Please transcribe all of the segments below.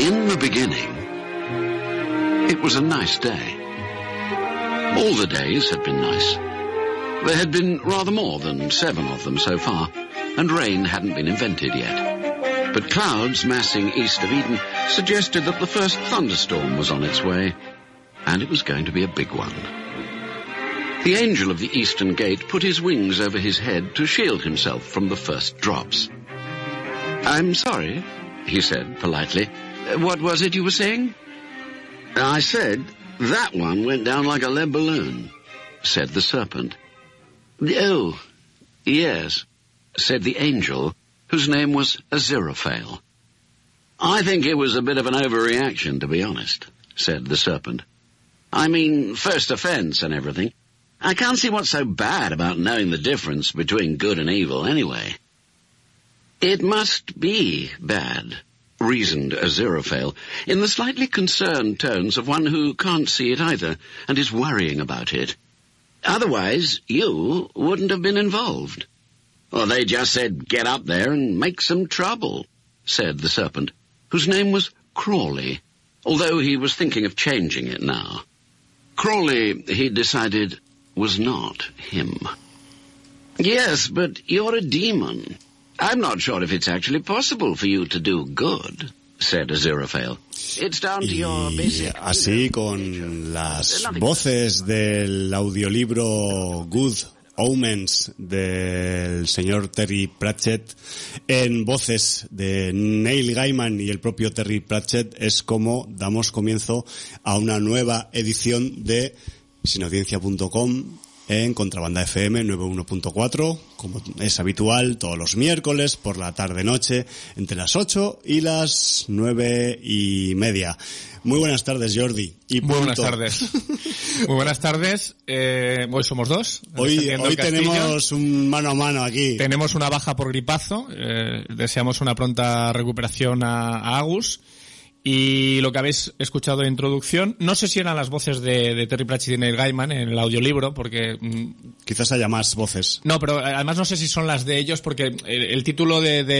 In the beginning, it was a nice day. All the days had been nice. There had been rather more than 7 of them so far, and rain hadn't been invented yet. But clouds massing east of Eden suggested that the first thunderstorm was on its way, and it was going to be a big one. The angel of the eastern gate put his wings over his head to shield himself from the first drops. "I'm sorry," he said politely. "What was it you were saying?" "I said, that one went down like a lead balloon," said the serpent. "Oh, yes," said the angel, whose name was Aziraphale. "I think it was a bit of an overreaction, to be honest," said the serpent. "I mean, first offense and everything. I can't see what's so bad about knowing the difference between good and evil anyway." "It must be bad," reasoned Aziraphale, in the slightly concerned tones of one who can't see it either and is worrying about it. "Otherwise, you wouldn't have been involved." "Well, they just said get up there and make some trouble," said the serpent, whose name was Crawley, although he was thinking of changing it now. Crawley, he decided, was not him. "Yes, but you're a demon. I'm not sure if it's actually possible for you to do good," said Aziraphale. "It's down to your basic..." Así, con las voces del audiolibro Good Omens del señor Terry Pratchett, en voces de Neil Gaiman y el propio Terry Pratchett, es como damos comienzo a una nueva edición de sinaudiencia.com en Contrabanda FM 91.4, como es habitual, todos los miércoles por la tarde-noche, entre las 8 y las 9:30. Muy buenas tardes, Jordi. Y muy buenas tardes. Muy buenas tardes. Hoy somos 2. Hoy tenemos un mano a mano aquí. Tenemos una baja por gripazo. Deseamos una pronta recuperación a Agus. Y lo que habéis escuchado de introducción, no sé si eran las voces de Terry Pratchett y Neil Gaiman en el audiolibro, porque... quizás haya más voces. No, pero además no sé si son las de ellos, porque el título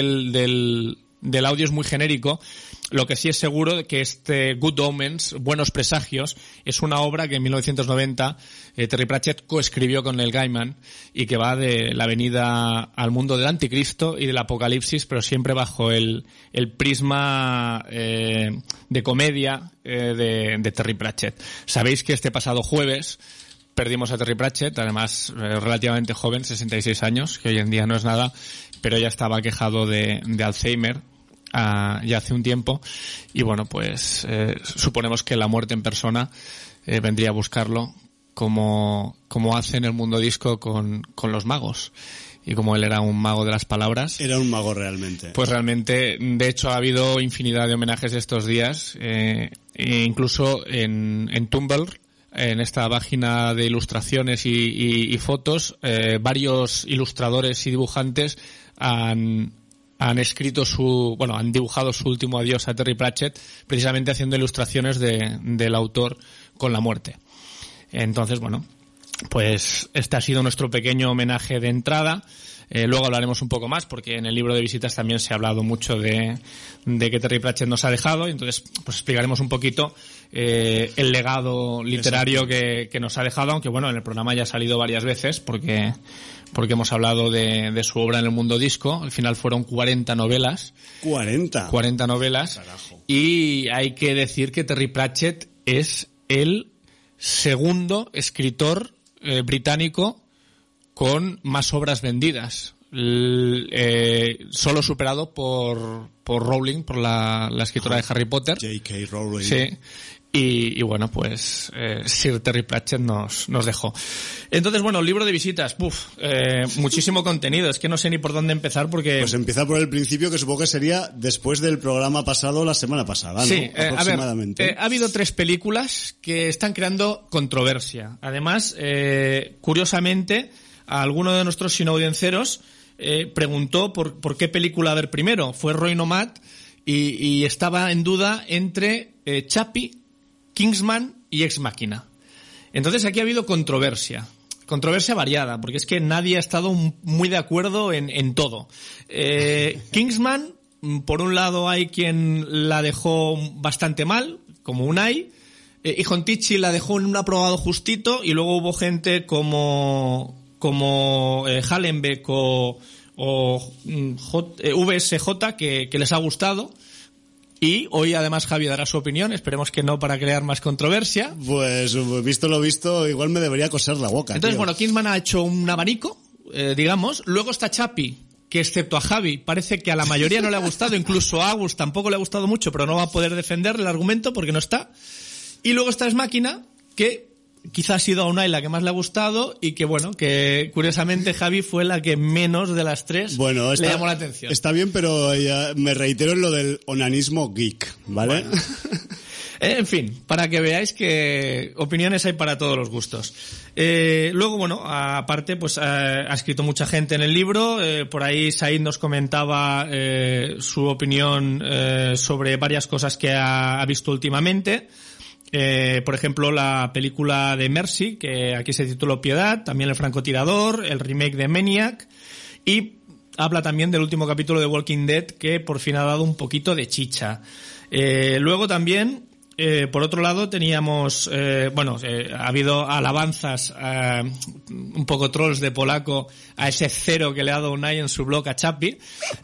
del audio es muy genérico. Lo que sí es seguro que este Good Omens, Buenos Presagios, es una obra que en 1990 Terry Pratchett coescribió con Neil Gaiman y que va de la venida al mundo del anticristo y del apocalipsis, pero siempre bajo el prisma de comedia de Terry Pratchett. Sabéis que este pasado jueves perdimos a Terry Pratchett, además relativamente joven, 66 años, que hoy en día no es nada, pero ya estaba quejado de Alzheimer ya hace un tiempo, y bueno, pues suponemos que la muerte en persona vendría a buscarlo, como hace en el mundo disco con los magos. Y como él era un mago de las palabras. Era un mago realmente. Pues realmente, de hecho, ha habido infinidad de homenajes estos días, e incluso en Tumblr, en esta página de ilustraciones y fotos, varios ilustradores y dibujantes han escrito han dibujado su último adiós a Terry Pratchett, precisamente haciendo ilustraciones del autor con la muerte. Entonces, bueno, pues este ha sido nuestro pequeño homenaje de entrada. Luego hablaremos un poco más, porque en el libro de visitas también se ha hablado mucho de que Terry Pratchett nos ha dejado, y entonces pues explicaremos un poquito el legado literario que nos ha dejado, aunque bueno, en el programa ya ha salido varias veces, porque hemos hablado de su obra en el mundo disco. Al final fueron 40 novelas. 40 novelas. Carajo. Y hay que decir que Terry Pratchett es el segundo escritor británico con más obras vendidas, solo superado por Rowling, por la escritora de Harry Potter. J.K. Rowling. Sí. Y bueno, pues Sir Terry Pratchett nos dejó. Entonces, bueno, el libro de visitas, muchísimo contenido. Es que no sé ni por dónde empezar, porque... Pues empieza por el principio, que supongo que sería después del programa pasado, la semana pasada, ¿no? Sí, aproximadamente. A ver, ha habido 3 películas que están creando controversia. Además, curiosamente, a alguno de nuestros sinaudiencios preguntó por qué película ver primero. Fue Roy Nomad y estaba en duda entre Chappie, Kingsman y Ex Machina. Entonces aquí ha habido controversia variada, porque es que nadie ha estado muy de acuerdo en todo. Kingsman por un lado hay quien la dejó bastante mal, como Unai, y Jontichi la dejó en un aprobado justito, y luego hubo gente como Hallenbeck o VSJ que les ha gustado. Y hoy además Javi dará su opinión, esperemos que no para crear más controversia. Pues visto lo visto, igual me debería coser la boca. Entonces, tío. bueno, Kingsman ha hecho un abanico, digamos. Luego está Chapi, que excepto a Javi parece que a la mayoría no le ha gustado, incluso a Agus tampoco le ha gustado mucho, pero no va a poder defender el argumento porque no está. Y luego está Es Máquina, que quizás ha sido a Unai la que más le ha gustado, y que bueno, que curiosamente Javi fue la que menos de las tres le llamó la atención. Está bien, pero ya me reitero en lo del onanismo geek, ¿vale? Bueno. En fin, para que veáis que opiniones hay para todos los gustos. Luego, bueno, aparte, pues ha escrito mucha gente en el libro. Por ahí Said nos comentaba su opinión sobre varias cosas que ha visto últimamente. Por ejemplo, la película de Mercy, que aquí se tituló Piedad, también El francotirador, el remake de Maniac, y habla también del último capítulo de Walking Dead, que por fin ha dado un poquito de chicha. Luego también, por otro lado, teníamos, ha habido alabanzas, un poco trolls de Polaco a ese 0 que le ha dado Unai en su blog a Chapi.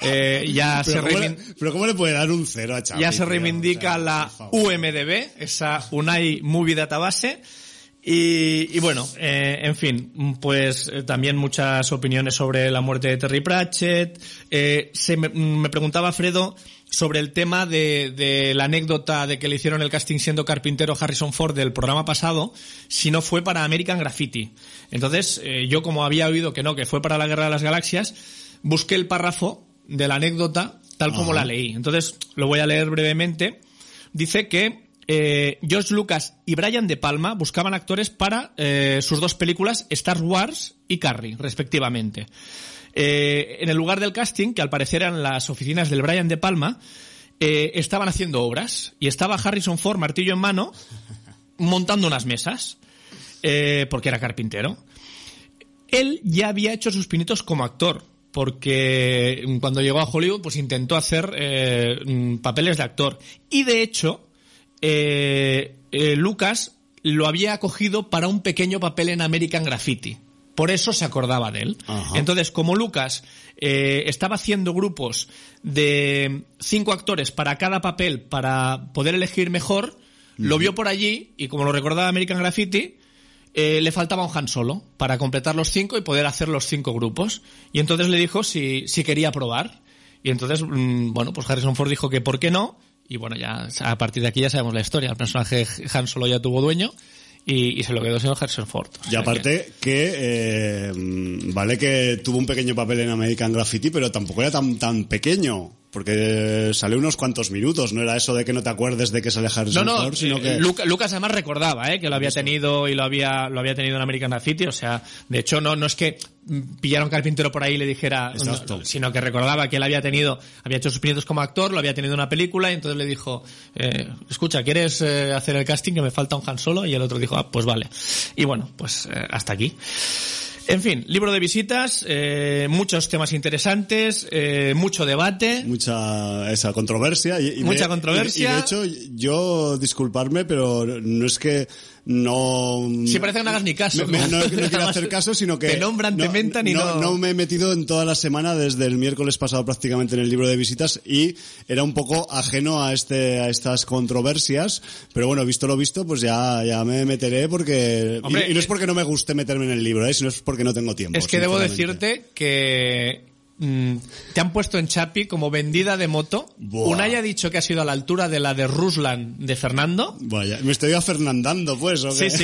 Pero ¿cómo le puede dar un 0 a Chapi? Ya se reivindica la UMDB, esa Unai Movie Database. Y bueno, en fin, pues también muchas opiniones sobre la muerte de Terry Pratchett. Me preguntaba Fredo sobre el tema de la anécdota de que le hicieron el casting siendo carpintero Harrison Ford del programa pasado, si no fue para American Graffiti. Entonces, yo como había oído que no, que fue para la Guerra de las Galaxias, busqué el párrafo de la anécdota tal como la leí. Entonces, lo voy a leer brevemente. Dice que George Lucas y Brian De Palma buscaban actores para sus dos películas Star Wars y Carrie, respectivamente. En el lugar del casting, que al parecer eran las oficinas del Brian De Palma, estaban haciendo obras y estaba Harrison Ford, martillo en mano, montando unas mesas, porque era carpintero. Él ya había hecho sus pinitos como actor, porque cuando llegó a Hollywood pues intentó hacer papeles de actor, y de hecho Lucas lo había acogido para un pequeño papel en American Graffiti. Por eso se acordaba de él. Ajá. Entonces, como Lucas estaba haciendo grupos de 5 actores para cada papel para poder elegir mejor, lo vio por allí y como lo recordaba American Graffiti, le faltaba un Han Solo para completar los 5 y poder hacer los 5 grupos. Y entonces le dijo si quería probar. Y entonces, pues Harrison Ford dijo que por qué no. Y bueno, ya a partir de aquí ya sabemos la historia. El personaje Han Solo ya tuvo dueño. Y se lo quedó señor Harrison Ford. Y aparte vale que tuvo un pequeño papel en American Graffiti, pero tampoco era tan pequeño, porque salió unos cuantos minutos, no era eso de que no te acuerdes de que sale Harrison Ford, sino que... Lucas además recordaba que lo había tenido y lo había tenido en American Graffiti, o sea, de hecho no es que pillara un carpintero por ahí y le dijera, no, sino que recordaba que él había hecho sus pinitos como actor, lo había tenido en una película, y entonces le dijo, escucha, ¿quieres hacer el casting que me falta un Han Solo? Y el otro dijo, pues vale. Y bueno, pues hasta aquí. En fin, libro de visitas, muchos temas interesantes, mucho debate. Esa controversia. Mucha controversia. Y de hecho, yo, disculparme, pero no es que no... Sí, parece que no hagas ni caso. No quiero hacer caso, sino que... Te nombran, te mentan y no... No me he metido en toda la semana desde el miércoles pasado prácticamente en el libro de visitas, y era un poco ajeno a estas controversias, pero bueno, visto lo visto, pues ya me meteré porque... Hombre, y no es porque no me guste meterme en el libro, sino es porque no tengo tiempo. Es que debo decirte que... te han puesto en Chapi como vendida de moto. Unai ha dicho que ha sido a la altura de la de Ruslan de Fernando. Vaya, me estoy afernandando pues, ¿o qué? Sí.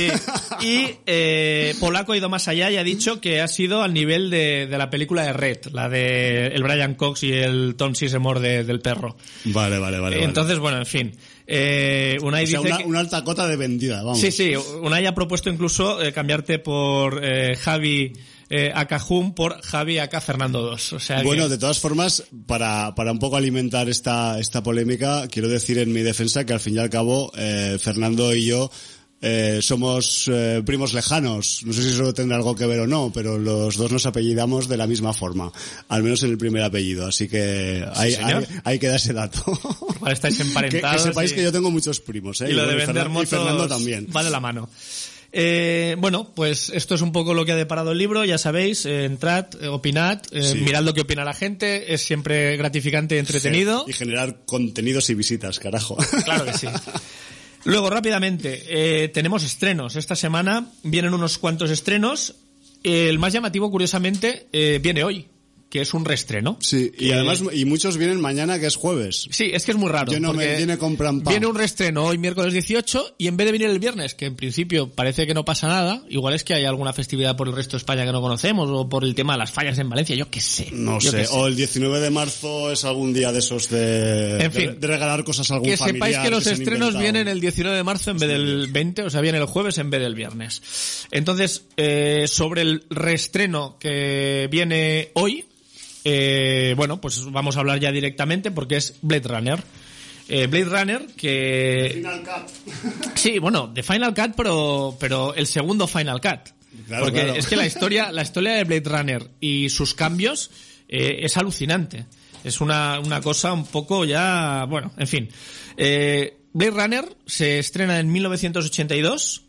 Y Polaco ha ido más allá y ha dicho que ha sido al nivel de la película de Red, la de el Brian Cox y el Tom Sizemore del perro. Vale. Entonces, bueno, en fin. Unai dice una alta cota de vendida, vamos. Sí. Unai ha propuesto incluso cambiarte por Javi Acajum por Javi Aka Fernando 2. O sea bueno, de todas formas, para un poco alimentar esta polémica, quiero decir en mi defensa que al fin y al cabo Fernando y yo somos primos lejanos. No sé si eso tendrá algo que ver o no, pero los dos nos apellidamos de la misma forma, al menos en el primer apellido, así que hay que dar ese dato. Igual estáis emparentados. Que sepáis que yo tengo muchos primos, y lo de vender motos y Fernando también. Va de la mano. Bueno, pues esto es un poco lo que ha deparado el libro, ya sabéis, entrad, opinad, mirad lo que opina la gente, es siempre gratificante y entretenido. Sí, y generar contenidos y visitas, carajo. Claro que sí. Luego, rápidamente, tenemos estrenos. Esta semana vienen unos cuantos estrenos. El más llamativo, curiosamente, viene hoy, que es un reestreno. Sí, y además, y muchos vienen mañana, que es jueves. Sí, es que es muy raro. Yo no me viene con prampa. Viene un reestreno hoy, miércoles 18, y en vez de venir el viernes, que en principio parece que no pasa nada, igual es que hay alguna festividad por el resto de España que no conocemos, o por el tema de las fallas en Valencia, yo qué sé. No sé, o el 19 de marzo es algún día de esos de regalar cosas a algún familiar. Que sepáis que los estrenos vienen el 19 de marzo en vez del 20, o sea, viene el jueves en vez del viernes. Entonces, sobre el reestreno que viene hoy, bueno, pues vamos a hablar ya directamente porque es Blade Runner. Blade Runner que... Final Cut. Sí, bueno, de Final Cut, pero el segundo Final Cut. Claro, porque claro. Es que la historia de Blade Runner y sus cambios es alucinante. Es una cosa un poco ya... Bueno, en fin. Blade Runner se estrena en 1982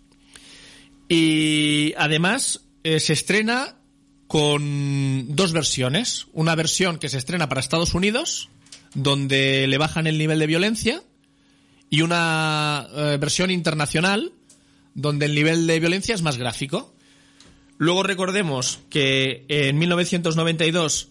y además se estrena con dos versiones. Una versión que se estrena para Estados Unidos, donde le bajan el nivel de violencia, y una versión internacional, donde el nivel de violencia es más gráfico. Luego recordemos que en 1992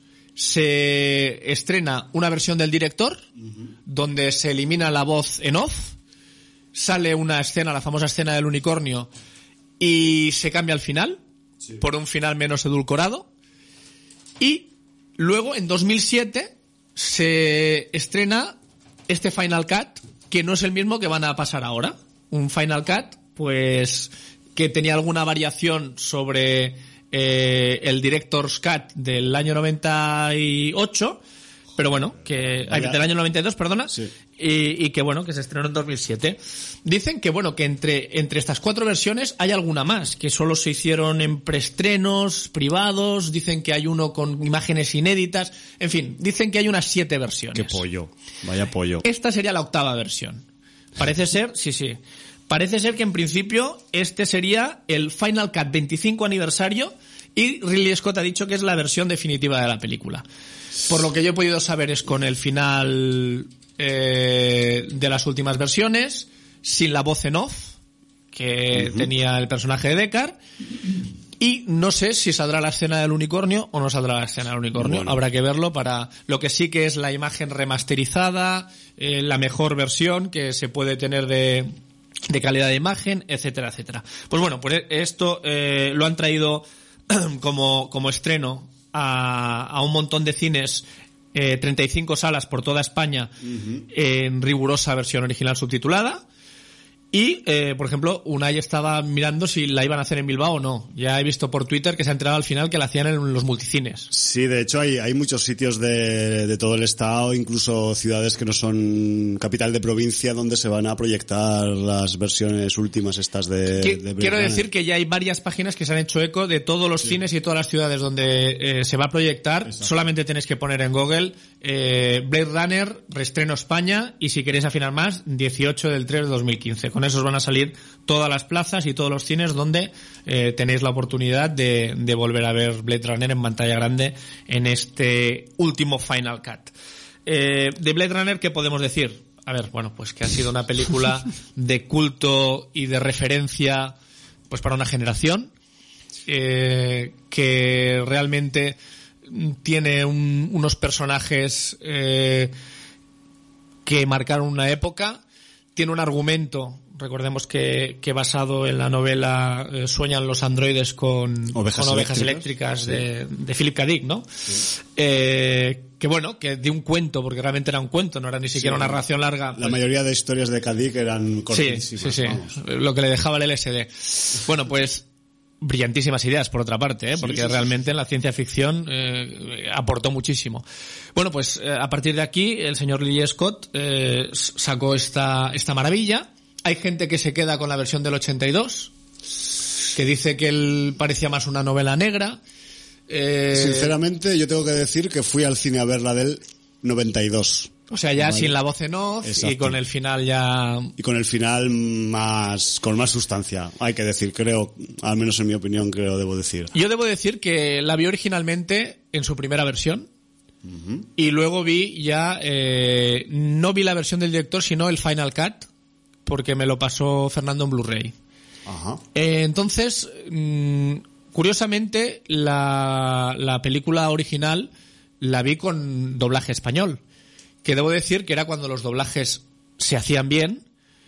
se estrena una versión del director, donde se elimina la voz en off, sale una escena, la famosa escena del unicornio, y se cambia el final. Sí. Por un final menos edulcorado. Y luego, en 2007, se estrena este Final Cut, que no es el mismo que van a pasar ahora. Un Final Cut, pues, que tenía alguna variación sobre el Director's Cut del año 98, pero bueno, del año 92, perdona, sí. Y que bueno, que se estrenó en 2007. Dicen que bueno, que entre estas cuatro versiones hay alguna más, que solo se hicieron en preestrenos privados, dicen que hay uno con imágenes inéditas, en fin, dicen que hay unas 7 versiones. ¡Qué pollo! Vaya pollo. Esta sería la 8ª versión. Parece ser, sí. Parece ser que en principio este sería el Final Cut 25 aniversario y Ridley Scott ha dicho que es la versión definitiva de la película. Por lo que yo he podido saber es con el final de las últimas versiones, sin la voz en off que tenía el personaje de Deckard, y no sé si saldrá la escena del unicornio o no saldrá la escena del unicornio. Bueno. Habrá que verlo para lo que sí que es la imagen remasterizada, la mejor versión que se puede tener de calidad de imagen, etcétera, etcétera. Pues bueno, pues esto lo han traído como estreno a un montón de cines, 35 salas por toda España, en rigurosa versión original subtitulada. Y, por ejemplo, Unai estaba mirando si la iban a hacer en Bilbao o no. Ya he visto por Twitter que se ha enterado al final que la hacían en los multicines. Sí, de hecho hay muchos sitios de todo el estado, incluso ciudades que no son capital de provincia, donde se van a proyectar las versiones últimas estas de Quiero decir que ya hay varias páginas que se han hecho eco de todos los cines y todas las ciudades donde se va a proyectar. Exacto. Solamente tenéis que poner en Google Blade Runner, reestreno España, y si queréis afinar más, 18 del 3 de 2015. Con eso os van a salir todas las plazas y todos los cines donde tenéis la oportunidad de volver a ver Blade Runner en pantalla grande en este último Final Cut. De Blade Runner, ¿qué podemos decir? A ver, bueno, pues que ha sido una película de culto y de referencia pues para una generación, que realmente tiene unos personajes que marcaron una época, tiene un argumento, recordemos que basado en la novela Sueñan los androides con ovejas eléctricas de Philip K. Dick, ¿no? Sí. Que bueno, que de un cuento, porque realmente era un cuento, no era ni siquiera una narración larga. La mayoría de historias de K. Dick eran cortísimas. Sí. Lo que le dejaba el LSD. Bueno, pues brillantísimas ideas, por otra parte, porque realmente en la ciencia ficción aportó muchísimo. Bueno, pues a partir de aquí el señor Ridley Scott sacó esta maravilla. Hay gente que se queda con la versión del 82, que dice que él parecía más una novela negra. Sinceramente, yo tengo que decir que fui al cine a ver la del 92. O sea, ya sin la voz en off. Exacto. Y con el final ya... Y con el final con más sustancia, hay que decir, creo, al menos en mi opinión, debo decir. Yo debo decir que la vi originalmente en su primera versión. Uh-huh. Y luego vi ya, no vi la versión del director, sino el Final Cut, porque me lo pasó Fernando en Blu-ray. Uh-huh. Entonces, curiosamente, la película original la vi con doblaje español. Que debo decir que era cuando los doblajes se hacían bien.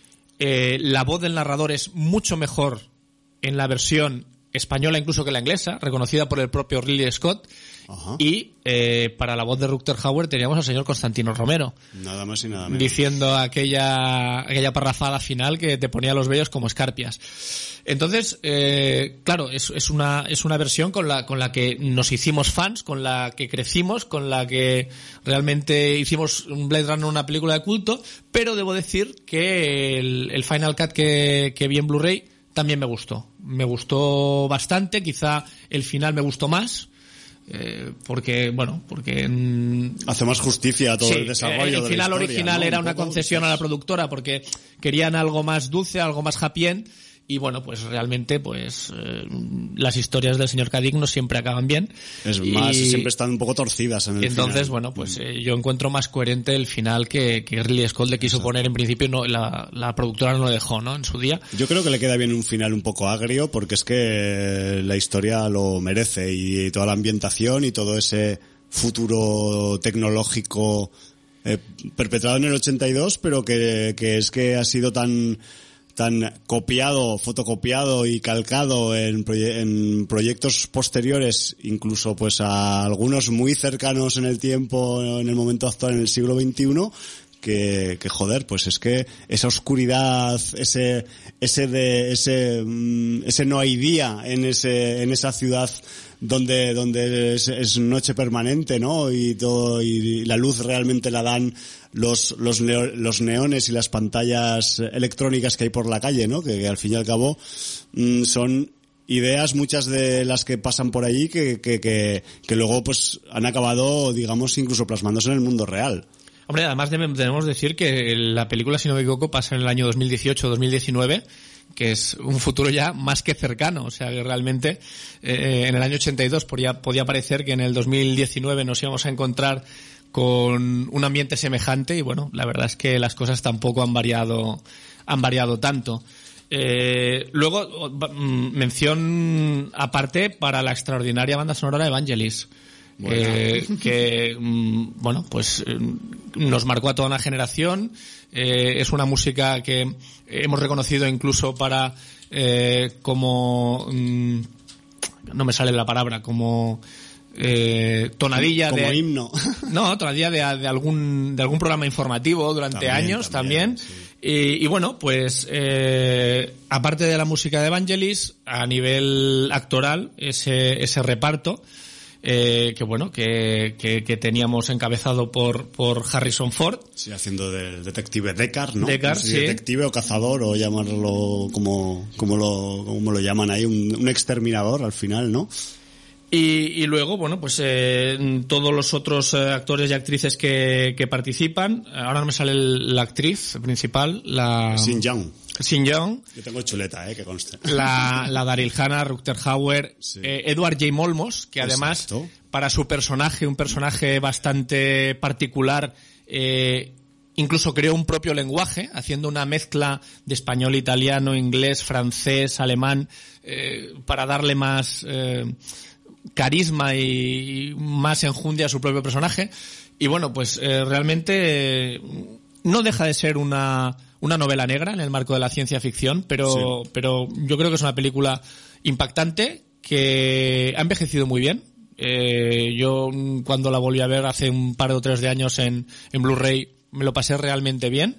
La voz del narrador es mucho mejor en la versión española incluso que la inglesa, reconocida por el propio Ridley Scott. Ajá. Y para la voz de Rutger Hauer teníamos al señor Constantino Romero. Nada más y nada menos. Diciendo aquella parrafada final que te ponía los vellos como escarpias. Entonces, claro, es una versión con la que nos hicimos fans, con la que crecimos, con la que realmente hicimos un Blade Runner una película de culto, pero debo decir que el Final Cut que vi en Blu-ray también me gustó. Me gustó bastante, quizá el final me gustó más. Porque hace más justicia a todo el desarrollo. El final original, ¿no? Era una concesión a la productora porque querían algo más dulce, algo más happy end. Y bueno, pues realmente las historias del señor Cadigno siempre acaban bien. Es más, siempre están un poco torcidas en el entonces, final. Bueno, pues yo encuentro más coherente el final que Ridley Scott le quiso poner en principio. No, la productora no lo dejó, ¿no? En su día. Yo creo que le queda bien un final un poco agrio porque es que la historia lo merece y toda la ambientación y todo ese futuro tecnológico perpetrado en el 82, pero que es que ha sido tan copiado, fotocopiado y calcado en proyectos posteriores, incluso pues a algunos muy cercanos en el tiempo, en el momento actual, en el siglo XXI, que joder, pues es que esa oscuridad, ese no hay día en esa ciudad donde es noche permanente, ¿no? Y todo, y la luz realmente la dan los neones y las pantallas electrónicas que hay por la calle, ¿no? Que al fin y al cabo son ideas, muchas de las que pasan por allí que luego pues han acabado, digamos, incluso plasmándose en el mundo real. Hombre, además debemos decir que la película, si no me equivoco, pasa en el año 2018-2019, que es un futuro ya más que cercano. O sea, que realmente en el año 82 podía parecer que en el 2019 nos íbamos a encontrar con un ambiente semejante y bueno, la verdad es que las cosas tampoco han variado tanto. Luego, mención aparte para la extraordinaria banda sonora de Vangelis. Que bueno, pues nos marcó a toda una generación. Es una música que hemos reconocido incluso para como no me sale la palabra, como tonadilla como himno. No, tonadilla de algún programa informativo durante años también. Sí. Y bueno, pues aparte de la música de Vangelis, a nivel actoral, ese reparto que bueno, que teníamos encabezado por Harrison Ford. Sí, haciendo del detective Deckard, ¿no? Deckard, no sé si sí. Detective o cazador, o llamarlo como lo llaman ahí, un exterminador al final, ¿no? Y luego, bueno, pues todos los otros actores y actrices que participan. Ahora no me sale la actriz principal, la Sin Young. Yo tengo chuleta, que conste. La Daryl Hannah, Rutger Hauer, sí. Edward J. Olmos, que además, exacto, para su personaje, un personaje bastante particular, incluso creó un propio lenguaje, haciendo una mezcla de español, italiano, inglés, francés, alemán, para darle más carisma y más enjundia a su propio personaje. Y bueno, pues realmente no deja de ser una novela negra en el marco de la ciencia ficción, pero yo creo que es una película impactante que ha envejecido muy bien. Yo cuando la volví a ver hace un par o tres de años en Blu-ray me lo pasé realmente bien.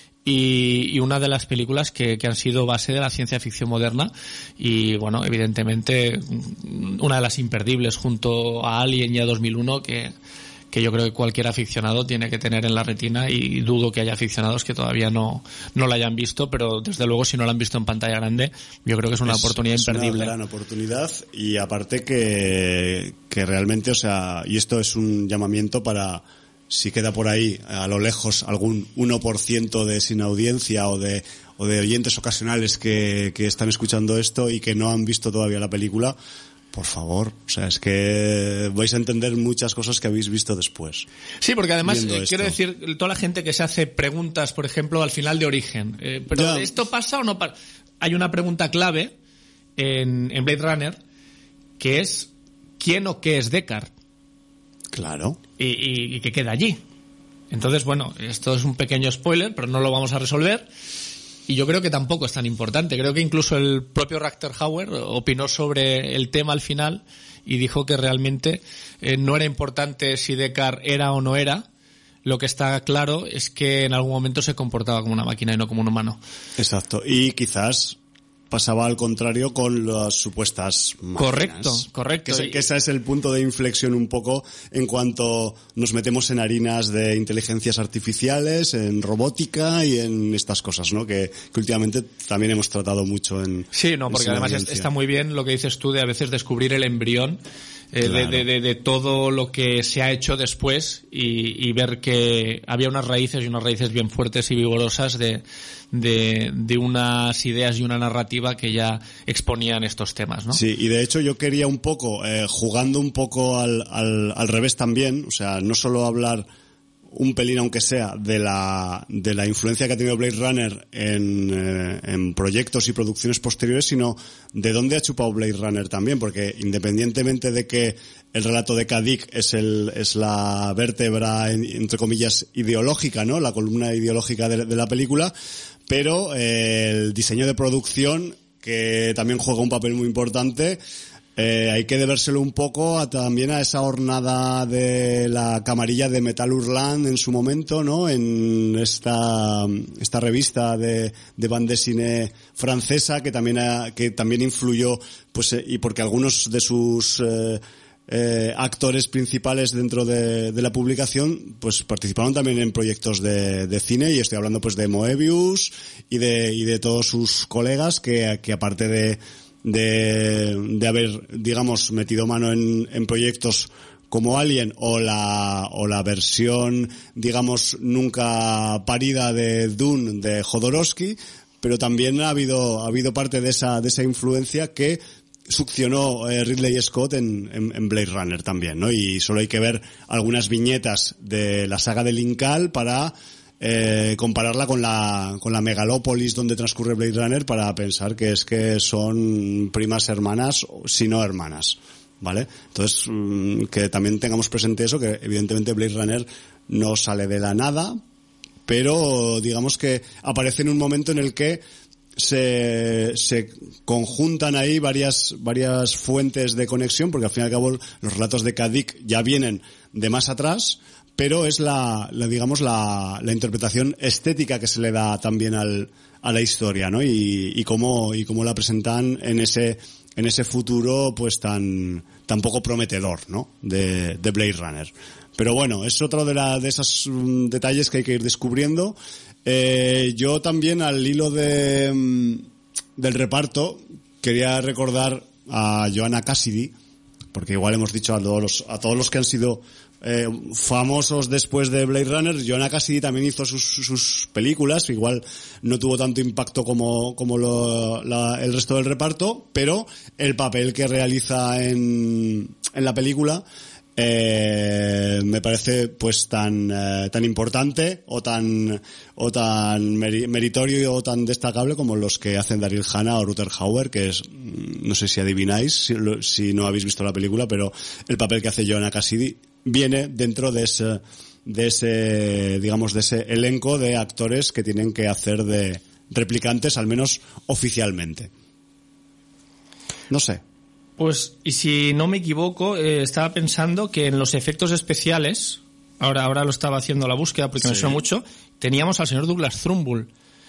Y una de las películas que han sido base de la ciencia ficción moderna y bueno, evidentemente una de las imperdibles junto a Alien y a 2001 que yo creo que cualquier aficionado tiene que tener en la retina, y dudo que haya aficionados que todavía no la hayan visto, pero desde luego si no la han visto en pantalla grande, yo creo que es una oportunidad imperdible. Es una gran oportunidad, y aparte que realmente, o sea, y esto es un llamamiento para, si queda por ahí a lo lejos algún 1% de sin audiencia o de oyentes ocasionales que están escuchando esto y que no han visto todavía la película, por favor, o sea, es que vais a entender muchas cosas que habéis visto después. Sí, porque además quiero decir, toda la gente que se hace preguntas, por ejemplo, al final de Origen, pero ¿esto pasa o no pasa? Hay una pregunta clave en Blade Runner, que es ¿quién o qué es Deckard? Claro. Y que queda allí. Entonces, bueno, esto es un pequeño spoiler, pero no lo vamos a resolver. Y yo creo que tampoco es tan importante. Creo que incluso el propio Rutger Hauer opinó sobre el tema al final y dijo que realmente no era importante si Deckard era o no era. Lo que está claro es que en algún momento se comportaba como una máquina y no como un humano. Exacto. Y quizás pasaba al contrario con las supuestas máquinas. Correcto. Que ese es el punto de inflexión un poco en cuanto nos metemos en harinas de inteligencias artificiales, en robótica y en estas cosas, ¿no? Que últimamente también hemos tratado mucho en... Sí, no, porque además está muy bien lo que dices tú de a veces descubrir el embrión claro, de todo lo que se ha hecho después y ver que había unas raíces bien fuertes y vigorosas de unas ideas y una narrativa que ya exponían estos temas, ¿no? Sí, y de hecho yo quería un poco, jugando un poco al revés también, o sea, no solo hablar un pelín, aunque sea, de la influencia que ha tenido Blade Runner en proyectos y producciones posteriores, sino de dónde ha chupado Blade Runner también, porque independientemente de que el relato de Kadik es la vértebra, entre comillas, ideológica, ¿no? La columna ideológica de la película, pero el diseño de producción, que también juega un papel muy importante, hay que debérselo un poco también a esa hornada de la camarilla de Metal Hurlant en su momento, ¿no? En esta revista de bande dessinée francesa que también influyó, pues, y porque algunos de sus actores principales dentro de la publicación pues participaron también en proyectos de cine, y estoy hablando pues de Moebius y de todos sus colegas que aparte de haber, digamos, metido mano en proyectos como Alien o la versión, digamos, nunca parida de Dune de Jodorowsky, pero también ha habido parte de esa influencia que succionó Ridley Scott en Blade Runner también, ¿no? Y solo hay que ver algunas viñetas de la saga de Linkal para compararla con la megalópolis donde transcurre Blade Runner para pensar que son primas hermanas, si no hermanas, ¿vale? Entonces, que también tengamos presente eso, que evidentemente Blade Runner no sale de la nada, pero digamos que aparece en un momento en el que se conjuntan ahí varias fuentes de conexión, porque al fin y al cabo los relatos de Kadik ya vienen de más atrás, pero es la interpretación estética que se le da también a la historia, ¿no? Y cómo la presentan en ese futuro pues tan poco prometedor, ¿no? De Blade Runner. Pero bueno, es otro de esos detalles que hay que ir descubriendo. Yo también, al hilo del reparto, quería recordar a Joanna Cassidy, porque igual hemos dicho a todos los que han sido famosos después de Blade Runner. Joanna Cassidy también hizo sus películas, igual no tuvo tanto impacto como el resto del reparto, pero el papel que realiza en la película me parece pues tan importante o tan meritorio o tan destacable como los que hacen Daryl Hannah o Rutger Hauer, que es, no sé si adivináis si no habéis visto la película, pero el papel que hace Joanna Cassidy viene dentro de ese elenco de actores que tienen que hacer de replicantes, al menos oficialmente. No sé. Pues, y si no me equivoco, estaba pensando que en los efectos especiales, ahora lo estaba haciendo la búsqueda porque me suena mucho, teníamos al señor Douglas Trumbull.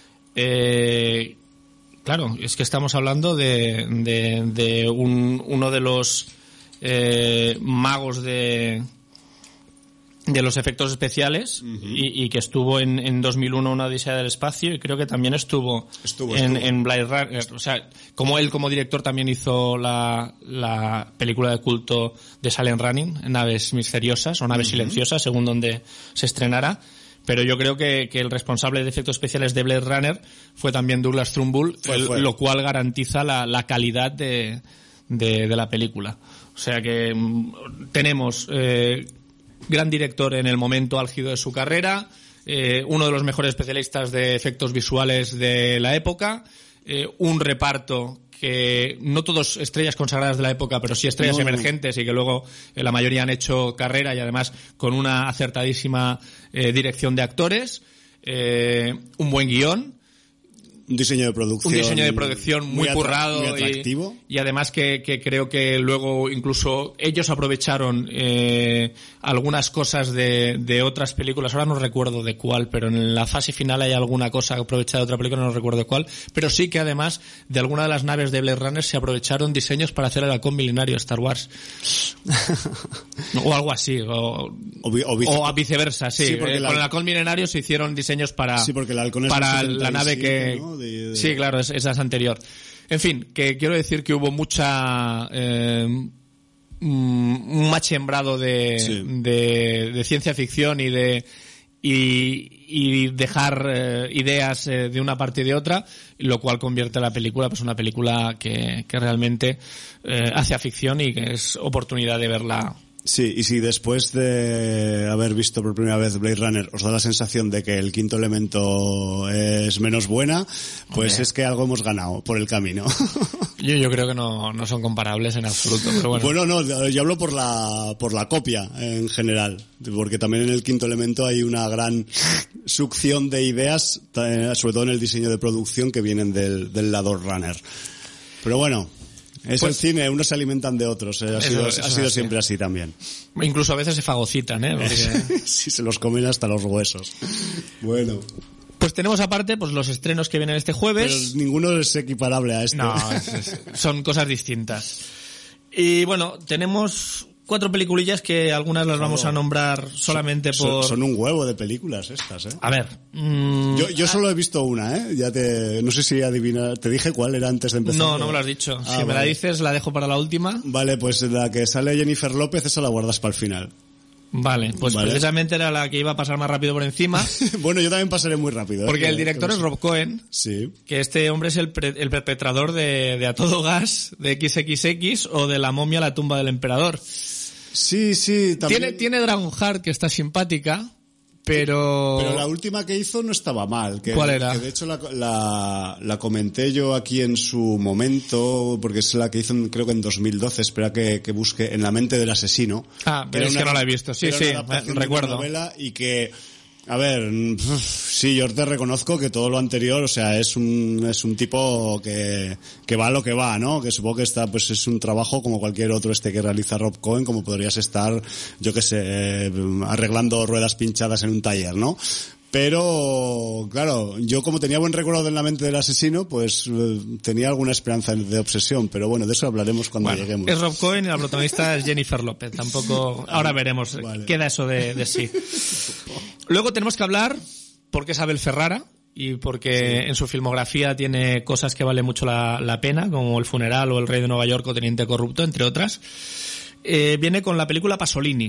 Claro, es que estamos hablando de uno de los magos de de los efectos especiales y que estuvo en 2001 Una Odisea del Espacio, y creo que también estuvo. En Blade Runner. O sea, como él como director también hizo la película de culto de Silent Running, Naves Misteriosas o Naves Silenciosas, según donde se estrenara. Pero yo creo que el responsable de efectos especiales de Blade Runner fue también Douglas Trumbull, lo cual garantiza la calidad de la película. O sea que tenemos gran director en el momento álgido de su carrera, uno de los mejores especialistas de efectos visuales de la época, un reparto que no todos estrellas consagradas de la época, pero sí estrellas emergentes y que luego la mayoría han hecho carrera, y además con una acertadísima dirección de actores, un buen guión, un diseño de producción muy currado, muy atractivo. Y además que creo que luego incluso ellos aprovecharon algunas cosas de otras películas. Ahora no recuerdo de cuál, pero en la fase final hay alguna cosa aprovechada de otra película, no recuerdo de cuál, pero sí que además de alguna de las naves de Blade Runner se aprovecharon diseños para hacer el halcón milenario Star Wars. O algo así, o viceversa, sí. Con el halcón milenario se hicieron diseños para la nave que... ¿no? Sí, claro, esa es anterior. En fin, que quiero decir que hubo un machembrado de ciencia ficción y dejar ideas de una parte y de otra, lo cual convierte a la película pues una película que realmente hace ficción y que es oportunidad de verla. Sí, y si después de haber visto por primera vez Blade Runner os da la sensación de que El Quinto Elemento es menos buena, pues es que algo hemos ganado por el camino. Yo creo que no son comparables en absoluto, pero bueno. Bueno, no, yo hablo por la copia en general, porque también en El Quinto Elemento hay una gran succión de ideas, sobre todo en el diseño de producción, que vienen del lado runner. Pero bueno, es el cine, unos se alimentan de otros, ha sido siempre así también. Incluso a veces se fagocitan, Porque... sí, se los comen hasta los huesos. Bueno. Pues tenemos aparte pues los estrenos que vienen este jueves. Pero ninguno es equiparable a este. No, son cosas distintas. Y bueno, tenemos 4 peliculillas que algunas las vamos a nombrar solamente por... Son un huevo de películas estas, A ver. Yo solo he visto una, no sé si adivinar. ¿Te dije cuál era antes de empezar? No me lo has dicho. Si me la dices, la dejo para la última. Vale, pues la que sale Jennifer López, esa la guardas para el final. Vale, pues precisamente era la que iba a pasar más rápido por encima. Bueno, yo también pasaré muy rápido. Porque el director es Rob Cohen. Sí. Que este hombre es el perpetrador de A Todo Gas, de XXX o de La Momia, la tumba del emperador. Sí, también. Tiene Dragonheart, que está simpática, pero la última que hizo no estaba mal. ¿Cuál era? Que de hecho la comenté yo aquí en su momento, porque es la que hizo creo que en 2012, espera que busque, En la mente del asesino. Pero es que no la he visto, sí, recuerdo. Novela y que... A ver, sí, yo te reconozco que todo lo anterior, o sea, es un tipo que va a lo que va, ¿no? Que supongo que está, pues es un trabajo como cualquier otro que realiza Rob Cohen, como podrías estar, yo qué sé, arreglando ruedas pinchadas en un taller, ¿no? Pero, claro, yo como tenía buen recuerdo en la mente del asesino, pues tenía alguna esperanza de obsesión, pero bueno, de eso hablaremos cuando lleguemos. Es Rob Cohen y la protagonista es Jennifer López, tampoco, ahora veremos, queda eso de sí. Luego tenemos que hablar, porque es Abel Ferrara, y porque en su filmografía tiene cosas que vale mucho la pena, como El funeral o El rey de Nueva York o Teniente corrupto, entre otras. Viene con la película Pasolini.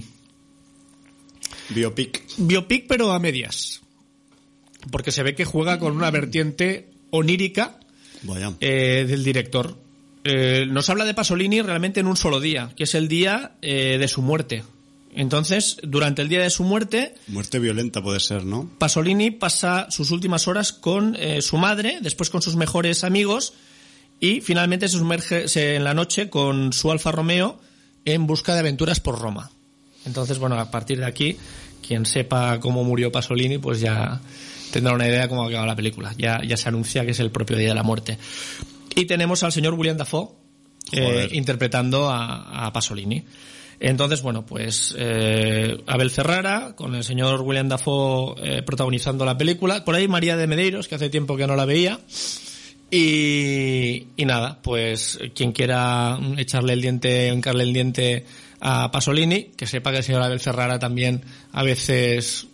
Biopic, pero a medias. Porque se ve que juega con una vertiente onírica del director. Nos habla de Pasolini realmente en un solo día, que es el día de su muerte. Entonces, durante el día de su muerte... Muerte violenta puede ser, ¿no? Pasolini pasa sus últimas horas con su madre, después con sus mejores amigos, y finalmente se sumerge en la noche con su Alfa Romeo en busca de aventuras por Roma. Entonces, bueno, a partir de aquí, quien sepa cómo murió Pasolini, pues ya tendrá una idea de cómo acaba la película. Ya se anuncia que es el propio día de la muerte. Y tenemos al señor William Dafoe interpretando a Pasolini. Entonces, bueno, pues Abel Ferrara con el señor William Dafoe protagonizando la película. Por ahí María de Medeiros, que hace tiempo que no la veía. Y nada, pues quien quiera hincarle el diente a Pasolini, que sepa que el señor Abel Ferrara también a veces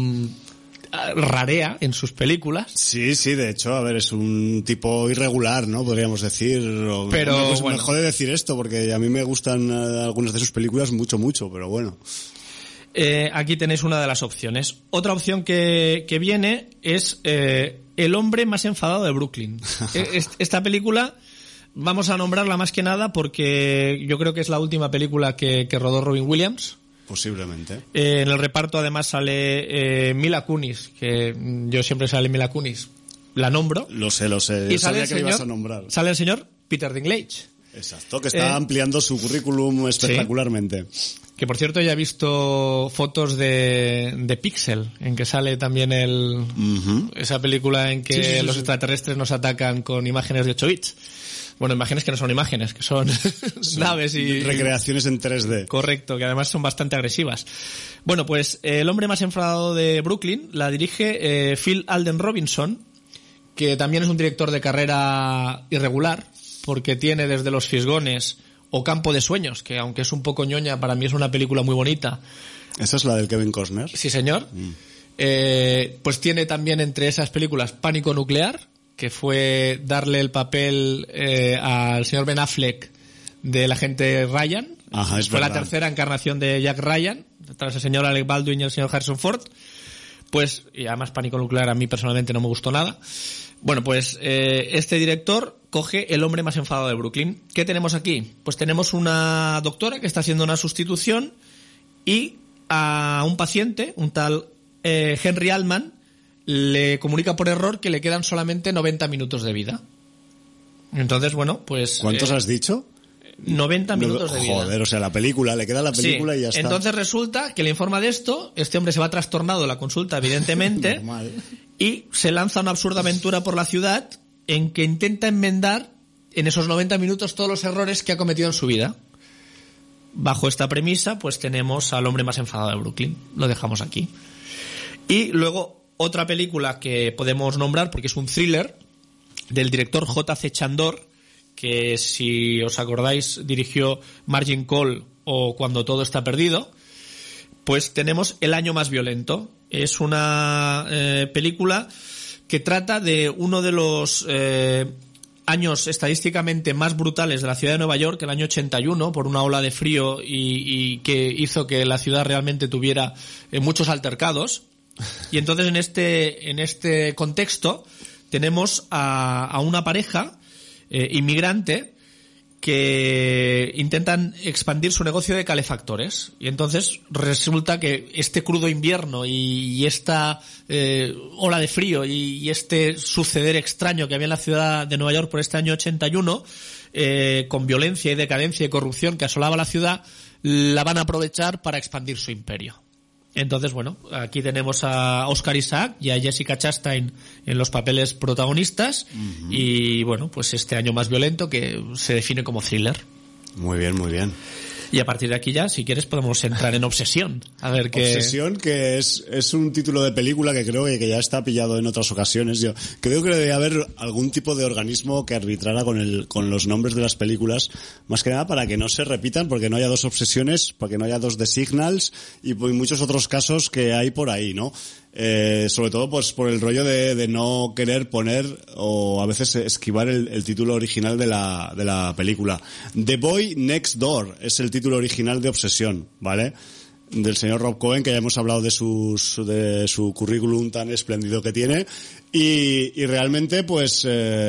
rarea en sus películas. Sí, de hecho, a ver, es un tipo irregular, ¿no? Podríamos decir. Pero pues bueno. me jode decir esto, porque a mí me gustan algunas de sus películas mucho, pero bueno. Aquí tenéis una de las opciones. Otra opción que viene es El hombre más enfadado de Brooklyn. Esta película vamos a nombrarla más que nada porque yo creo que es la última película que rodó Robin Williams. Posiblemente. En el reparto además sale Mila Kunis, que yo siempre sale Mila Kunis. La nombro. Lo sé. Y Sabía que le ibas a nombrar. Sale el señor Peter Dinklage. Exacto, que está ampliando su currículum espectacularmente. Sí. Que por cierto ya he visto fotos de Pixel, en que sale también esa película en que los extraterrestres nos atacan con imágenes de 8 bits. Bueno, imágenes que no son imágenes, que son naves y... recreaciones en 3D. Correcto, que además son bastante agresivas. Bueno, pues El hombre más enfadado de Brooklyn la dirige Phil Alden Robinson, que también es un director de carrera irregular, porque tiene desde Los Fisgones o Campo de Sueños, que aunque es un poco ñoña, para mí es una película muy bonita. ¿Esa es la del Kevin Costner? Sí, señor. Pues tiene también entre esas películas Pánico Nuclear, que fue darle el papel al señor Ben Affleck del agente Ryan. Ajá, es fue verdad. La tercera encarnación de Jack Ryan, tras el señor Alec Baldwin y el señor Harrison Ford. Pues, y además Pánico Nuclear a mí personalmente no me gustó nada. Bueno, pues este director coge El hombre más enfadado de Brooklyn. ¿Qué tenemos aquí? Pues tenemos una doctora que está haciendo una sustitución y a un paciente, un tal Henry Altman, le comunica por error que le quedan solamente 90 minutos de vida. Entonces, bueno, pues... ¿Cuántos has dicho? 90 minutos de vida. Joder, o sea, le queda la película sí. Y ya está. Entonces resulta que le informa de esto, este hombre se va trastornado de la consulta, evidentemente, Normal. Y se lanza una absurda aventura por la ciudad en que intenta enmendar en esos 90 minutos todos los errores que ha cometido en su vida. Bajo esta premisa, pues tenemos al hombre más enfadado de Brooklyn. Lo dejamos aquí. Y luego otra película que podemos nombrar, porque es un thriller, del director J.C. Chandor, que si os acordáis dirigió Margin Call o Cuando todo está perdido. Pues tenemos El año más violento. Es una película que trata de uno de los años estadísticamente más brutales de la ciudad de Nueva York, el año 81, por una ola de frío y que hizo que la ciudad realmente tuviera muchos altercados. Y entonces en este contexto tenemos a una pareja inmigrante que intentan expandir su negocio de calefactores. Y entonces resulta que este crudo invierno y esta ola de frío y este suceder extraño que había en la ciudad de Nueva York por este año 81, con violencia y decadencia y corrupción que asolaba la ciudad, la van a aprovechar para expandir su imperio. Entonces, bueno, aquí tenemos a Oscar Isaac y a Jessica Chastain en los papeles protagonistas. Uh-huh. Y bueno, pues este año más violento que se define como thriller. Muy bien, muy bien. Y a partir de aquí ya, si quieres, podemos entrar en Obsesión. A ver qué... Obsesión, que es un título de película que creo que ya está pillado en otras ocasiones. Yo creo que debe haber algún tipo de organismo que arbitrara con los nombres de las películas, más que nada para que no se repitan, porque no haya dos obsesiones, para que no haya dos The Signals y muchos otros casos que hay por ahí, ¿no? Sobre todo pues por el rollo de no querer poner o a veces esquivar el título original de la película. The Boy Next Door es el título original de Obsesión, ¿vale? Del señor Rob Cohen, que ya hemos hablado de su currículum tan espléndido que tiene, y realmente pues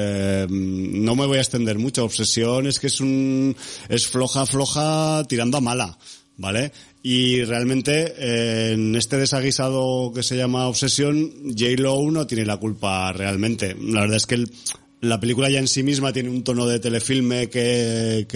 no me voy a extender mucho. Obsesión es que es floja tirando a mala, ¿vale? Y realmente en este desaguisado que se llama Obsesión, J-Lo no tiene la culpa realmente. La verdad es que la película ya en sí misma tiene un tono de telefilme que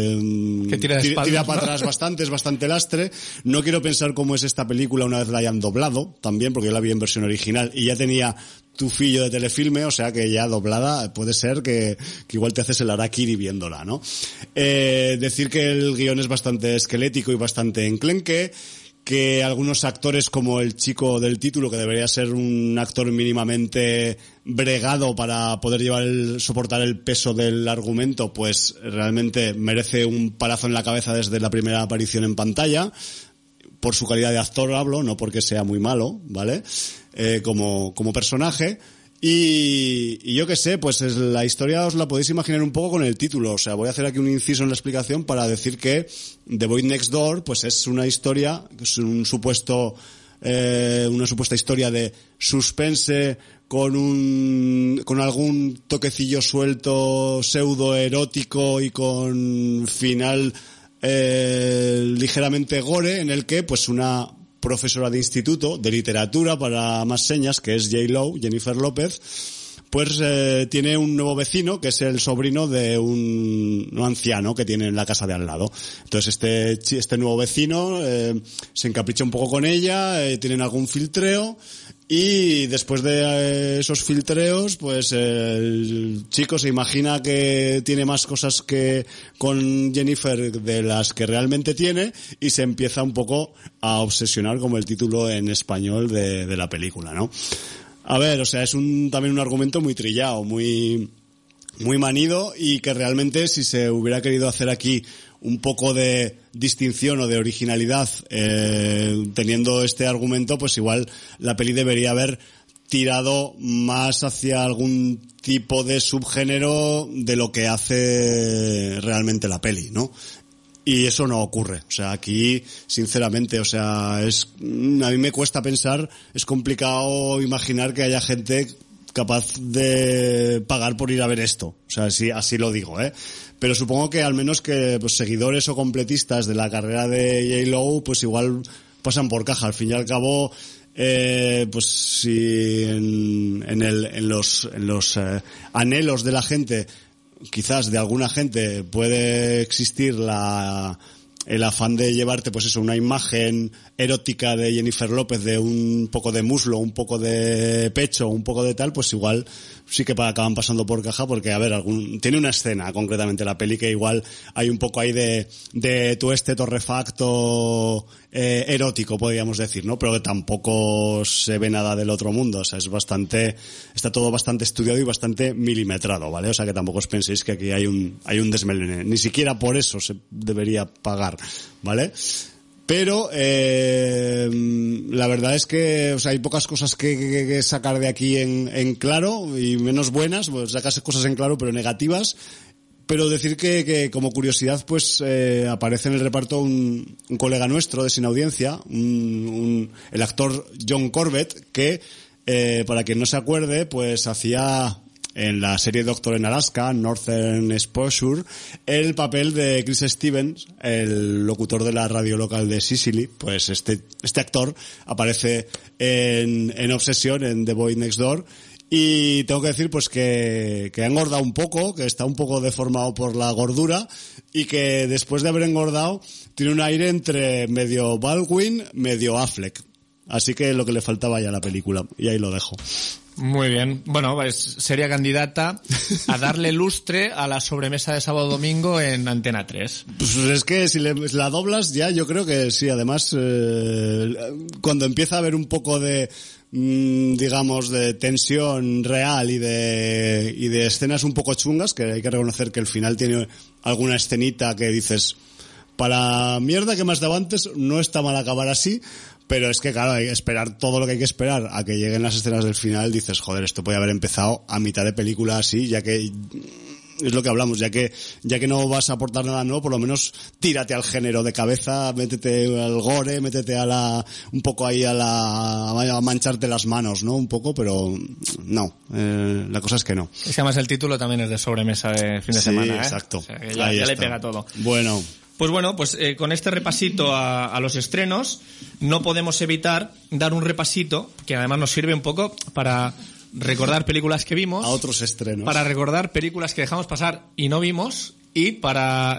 tira para atrás bastante, es bastante lastre. No quiero pensar cómo es esta película una vez la hayan doblado también, porque yo la vi en versión original y ya tenía tufillo de telefilme, o sea que ya doblada puede ser que igual te haces el harakiri viéndola, ¿no? Decir que el guión es bastante esquelético y bastante enclenque, que algunos actores como el chico del título, que debería ser un actor mínimamente bregado para poder soportar el peso del argumento, pues realmente merece un palazo en la cabeza desde la primera aparición en pantalla. Por su calidad de actor hablo, no porque sea muy malo, ¿vale? Como personaje. Y yo qué sé, pues la historia os la podéis imaginar un poco con el título. O sea, voy a hacer aquí un inciso en la explicación para decir que The Boy Next Door, pues es una historia, es una supuesta historia de suspense con algún toquecillo suelto, pseudo erótico y con final ligeramente gore, en el que pues una profesora de instituto, de literatura para más señas, que es J-Lo, Jennifer López, pues tiene un nuevo vecino que es el sobrino de un anciano que tiene en la casa de al lado. Entonces este nuevo vecino se encapricha un poco con ella, tienen algún filtreo, y después de esos filtreos, pues el chico se imagina que tiene más cosas que con Jennifer de las que realmente tiene, y se empieza un poco a obsesionar, como el título en español de la película, ¿no? A ver, o sea, es también un argumento muy trillado, muy manido, y que realmente si se hubiera querido hacer aquí un poco de distinción o de originalidad teniendo este argumento, pues igual la peli debería haber tirado más hacia algún tipo de subgénero de lo que hace realmente la peli, ¿no? Y eso no ocurre. O sea, aquí, sinceramente, o sea, a mí me cuesta pensar, es complicado imaginar que haya gente capaz de pagar por ir a ver esto. O sea, así lo digo, ¿eh? Pero supongo que al menos que pues seguidores o completistas de la carrera de J-Lo, pues igual pasan por caja. Al fin y al cabo, pues si en los anhelos de la gente, quizás de alguna gente, puede existir el afán de llevarte, pues eso, una imagen erótica de Jennifer López, de un poco de muslo, un poco de pecho, un poco de tal, pues igual sí que acaban pasando por caja, porque, a ver, tiene una escena, concretamente la peli, que igual hay un poco ahí de tueste torrefacto erótico, podríamos decir, ¿no? Pero que tampoco se ve nada del otro mundo. O sea, está todo bastante estudiado y bastante milimetrado, ¿vale? O sea, que tampoco os penséis que aquí hay un desmelene. Ni siquiera por eso se debería pagar, ¿vale? Pero la verdad es que, o sea, hay pocas cosas que sacar de aquí en claro, y menos buenas. Pues sacas cosas en claro pero negativas. Pero decir que como curiosidad, pues aparece en el reparto un colega nuestro de Sin Audiencia, el actor John Corbett, que para quien no se acuerde, pues hacía en la serie Doctor en Alaska, Northern Exposure, el papel de Chris Stevens, el locutor de la radio local de Sicily. Pues este actor aparece en Obsesión, en The Boy Next Door, y tengo que decir pues que ha engordado un poco, que está un poco deformado por la gordura, y que después de haber engordado tiene un aire entre medio Baldwin, medio Affleck. Así que lo que le faltaba ya a la película, y ahí lo dejo. Muy bien. Bueno, pues sería candidata a darle lustre a la sobremesa de sábado domingo en Antena 3. Pues es que si la doblas ya, yo creo que sí. Además, cuando empieza a haber un poco de, digamos, de tensión real y de escenas un poco chungas, que hay que reconocer que el final tiene alguna escenita que dices, para mierda que me has dado antes, no está mal acabar así. Pero es que, claro, hay que esperar todo lo que hay que esperar a que lleguen las escenas del final. Dices, joder, esto puede haber empezado a mitad de película así, ya que es lo que hablamos, ya que no vas a aportar nada nuevo, por lo menos tírate al género de cabeza, métete al gore, métete un poco ahí a mancharte las manos, ¿no? Un poco, pero no, la cosa es que no. Es que además el título también es de sobremesa de fin de semana, ¿eh? Exacto. O sea, que ya le pega todo. Bueno, pues con este repasito a los estrenos, no podemos evitar dar un repasito, que además nos sirve un poco para recordar películas que vimos. A otros estrenos. Para recordar películas que dejamos pasar y no vimos, y para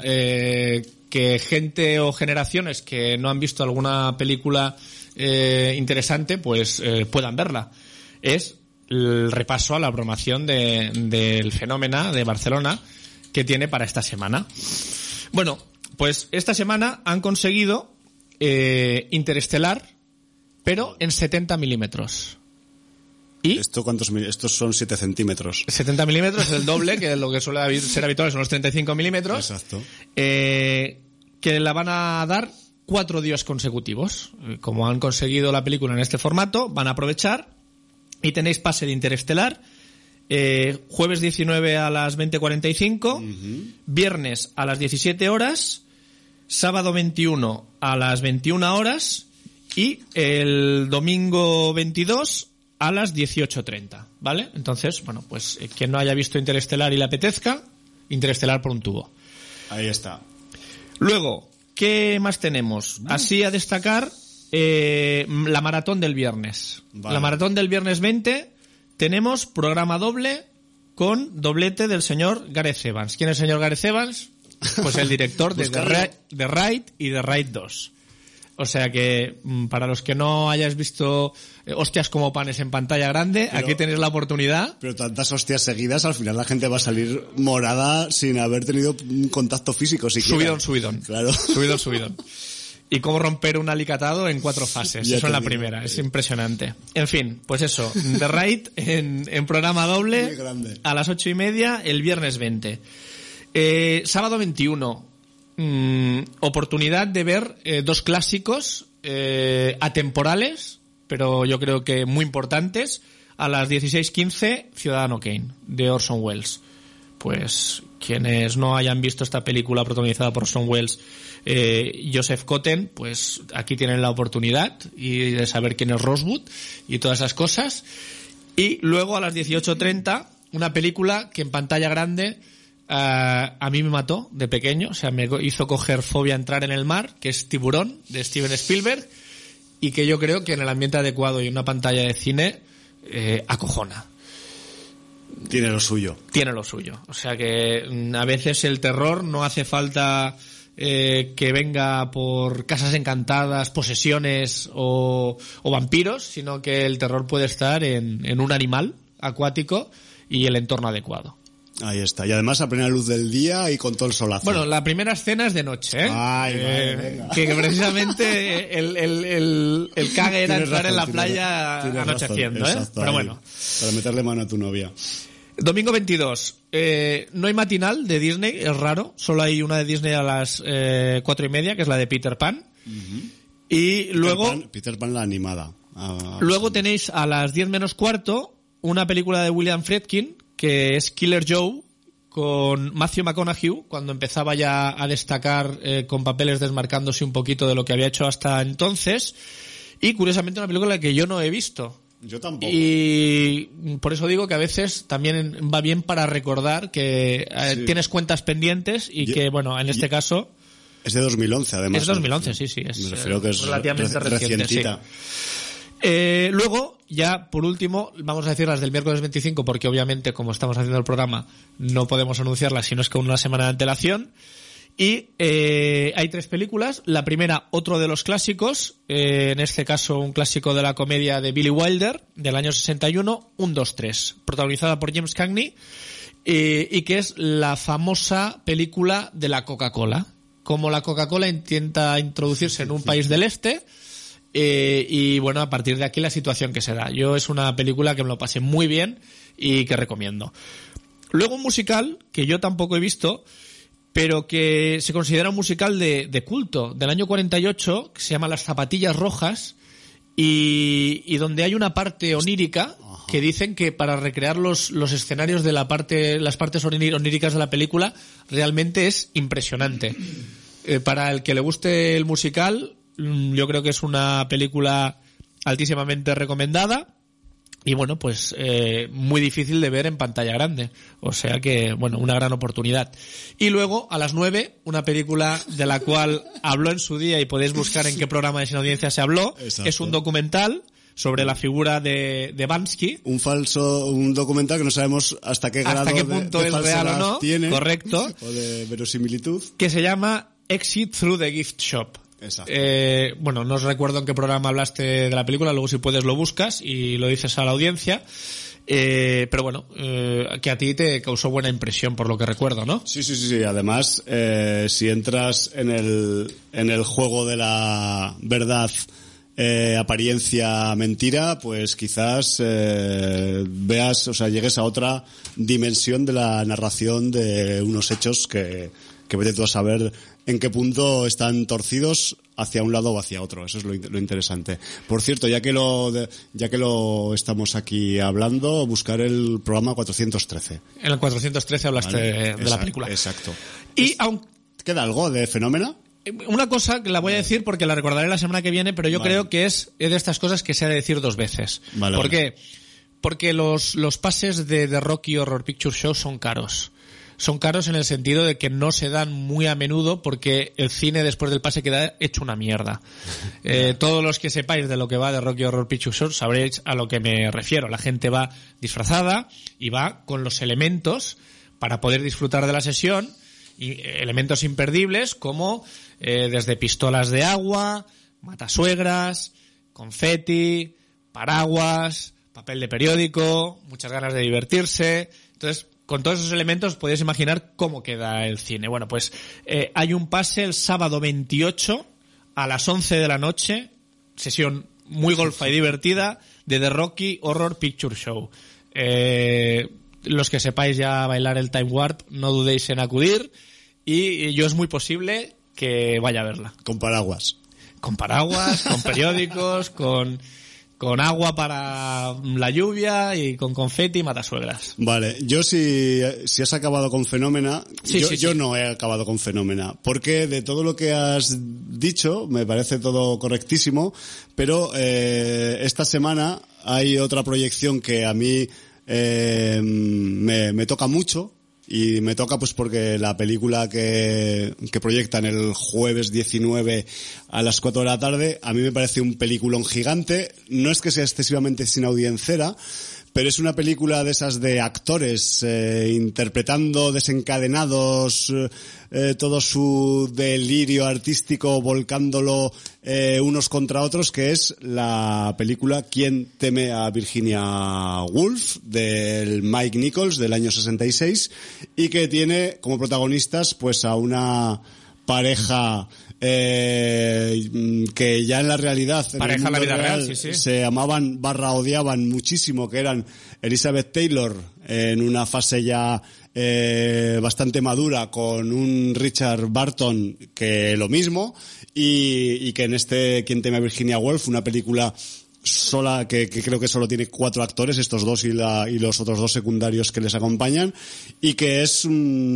que gente o generaciones que no han visto alguna película interesante, pues puedan verla. Es el repaso a la programación del Fenómena de Barcelona que tiene para esta semana. Bueno, pues esta semana han conseguido Interestelar, pero en 70 milímetros. ¿Y? Estos son 7 centímetros. 70 milímetros es el doble, que lo que suele ser habitual son los 35 milímetros. Exacto. Que la van a dar 4 días consecutivos. Como han conseguido la película en este formato, van a aprovechar y tenéis pase de Interestelar jueves 19 a las 20:45, viernes a las 17 horas, sábado 21 a las 21 horas y el domingo 22 a las 18:30, ¿vale? Entonces, bueno, pues quien no haya visto Interestelar y le apetezca, Interestelar por un tubo. Ahí está. Luego, ¿qué más tenemos? Así a destacar la maratón del viernes. Vale. La maratón del viernes 20 tenemos programa doble con doblete del señor Gareth Evans. ¿Quién es el señor Gareth Evans? Pues el director de The Raid y The Raid 2. O sea que, para los que no hayáis visto hostias como panes en pantalla grande, aquí tenéis la oportunidad. Pero tantas hostias seguidas, al final la gente va a salir morada sin haber tenido un contacto físico siquiera. Subidón. Claro. Subidón. Y cómo romper un alicatado en 4 fases. Eso en la primera. Es impresionante. En fin, pues eso. The Raid en programa doble a las 8:30 el viernes 20. Sábado 21. Oportunidad de ver 2 clásicos atemporales, pero yo creo que muy importantes. A las 16:15 Ciudadano Kane, de Orson Welles. Pues quienes no hayan visto esta película protagonizada por Orson Welles, Joseph Cotten, pues aquí tienen la oportunidad y de saber quién es Rosewood y todas esas cosas. Y luego a las 18:30 una película que en pantalla grande a mí me mató de pequeño, o sea, me hizo coger fobia a entrar en el mar, que es Tiburón, de Steven Spielberg, y que yo creo que en el ambiente adecuado y en una pantalla de cine acojona. Tiene lo suyo. O sea que a veces el terror no hace falta que venga por casas encantadas, posesiones o vampiros, sino que el terror puede estar en un animal acuático y el entorno adecuado. Ahí está. Y además a plena luz del día y con todo el solazo. Bueno, la primera escena es de noche, ¿eh? Ay, venga. Que precisamente el cague era entrar en la playa anocheciendo, ¿eh? Pero bueno. Para meterle mano a tu novia. Domingo 22. No hay matinal de Disney, es raro. Solo hay una de Disney a las 4:30, que es la de Peter Pan. Uh-huh. Y luego... Peter Pan la animada. Luego tenéis a las 10:15 una película de William Friedkin, que es Killer Joe, con Matthew McConaughey, cuando empezaba ya a destacar con papeles desmarcándose un poquito de lo que había hecho hasta entonces. Y curiosamente una película que yo no he visto. Yo tampoco. Y por eso digo que a veces también va bien para recordar que tienes cuentas pendientes y que, bueno, en este caso... Es de 2011, además. Es 2011, sí. Me refiero que es relativamente recientita. Sí. Luego, ya por último, vamos a decir las del miércoles 25, porque obviamente, como estamos haciendo el programa, no podemos anunciarlas, sino es con una semana de antelación. Y hay 3 películas. La primera, otro de los clásicos, en este caso un clásico de la comedia de Billy Wilder, del año 61, 1, 2, 3, protagonizada por James Cagney, y que es la famosa película de la Coca-Cola. Como la Coca-Cola intenta introducirse en un país del este, y bueno, a partir de aquí la situación que se da. Yo es una película que me lo pasé muy bien y que recomiendo. Luego un musical que yo tampoco he visto, pero que se considera un musical de culto, del año 48, que se llama Las Zapatillas Rojas, y donde hay una parte onírica que dicen que para recrear los escenarios de las partes oníricas de la película realmente es impresionante. Para el que le guste el musical, yo creo que es una película altísimamente recomendada. Y bueno, pues muy difícil de ver en pantalla grande. O sea que, bueno, una gran oportunidad. Y luego, a las 9, una película de la cual habló en su día y podéis buscar en qué programa de Sin Audiencia se habló. Exacto. Es un documental sobre la figura de Bansky. Un documental que no sabemos hasta qué punto de es real o no. Tiene, correcto. O de verosimilitud. Que se llama Exit Through the Gift Shop. Bueno, no os recuerdo en qué programa hablaste de la película, luego si puedes lo buscas y lo dices a la audiencia. Pero bueno, que a ti te causó buena impresión por lo que recuerdo, ¿no? Sí. Además, si entras en el juego de la verdad, apariencia, mentira, pues quizás veas, o sea, llegues a otra dimensión de la narración de unos hechos que vete tú a saber en qué punto están torcidos hacia un lado o hacia otro. Eso es lo interesante. Por cierto, ya que lo estamos aquí hablando, buscar el programa 413. En el 413 hablaste de la película. Exacto. Y aún ¿queda algo de Fenómena? Una cosa que la voy a decir porque la recordaré la semana que viene, pero yo creo que es de estas cosas que se ha de decir dos veces. ¿Por qué? Porque los pases de The Rocky Horror Picture Show son caros. Son caros en el sentido de que no se dan muy a menudo porque el cine después del pase queda hecho una mierda. Todos los que sepáis de lo que va de Rocky Horror Picture Show sabréis a lo que me refiero. La gente va disfrazada y va con los elementos para poder disfrutar de la sesión, y elementos imperdibles como desde pistolas de agua, matasuegras, confeti, paraguas, papel de periódico, muchas ganas de divertirse. Entonces, con todos esos elementos podéis imaginar cómo queda el cine. Bueno, pues hay un pase el sábado 28 a las 11 de la noche, sesión muy golfa y divertida de The Rocky Horror Picture Show. Los que sepáis ya bailar el Time Warp, no dudéis en acudir, y yo es muy posible que vaya a verla. Con paraguas. Con paraguas, con periódicos, con agua para la lluvia y con confeti y matasuegras. Vale, yo si has acabado con Fenómena, yo no he acabado con Fenómena, porque de todo lo que has dicho me parece todo correctísimo, pero esta semana hay otra proyección que a mí me toca mucho. Y me toca pues porque la película que proyectan el jueves 19 a las 4 de la tarde, a mí me parece un peliculón gigante. No es que sea excesivamente sin audiencera, pero es una película de esas de actores interpretando desencadenados todo su delirio artístico, volcándolo unos contra otros, que es la película ¿Quién teme a Virginia Woolf? Del Mike Nichols del año 66, y que tiene como protagonistas pues a una pareja que ya en la realidad, pareja en la vida real, sí. Se amaban / odiaban muchísimo, que eran Elizabeth Taylor en una fase ya bastante madura, con un Richard Burton que lo mismo, y que en este ¿Quién teme a Virginia Woolf?, una película sola que creo que solo tiene 4 actores, estos dos y los otros 2 secundarios que les acompañan, y que es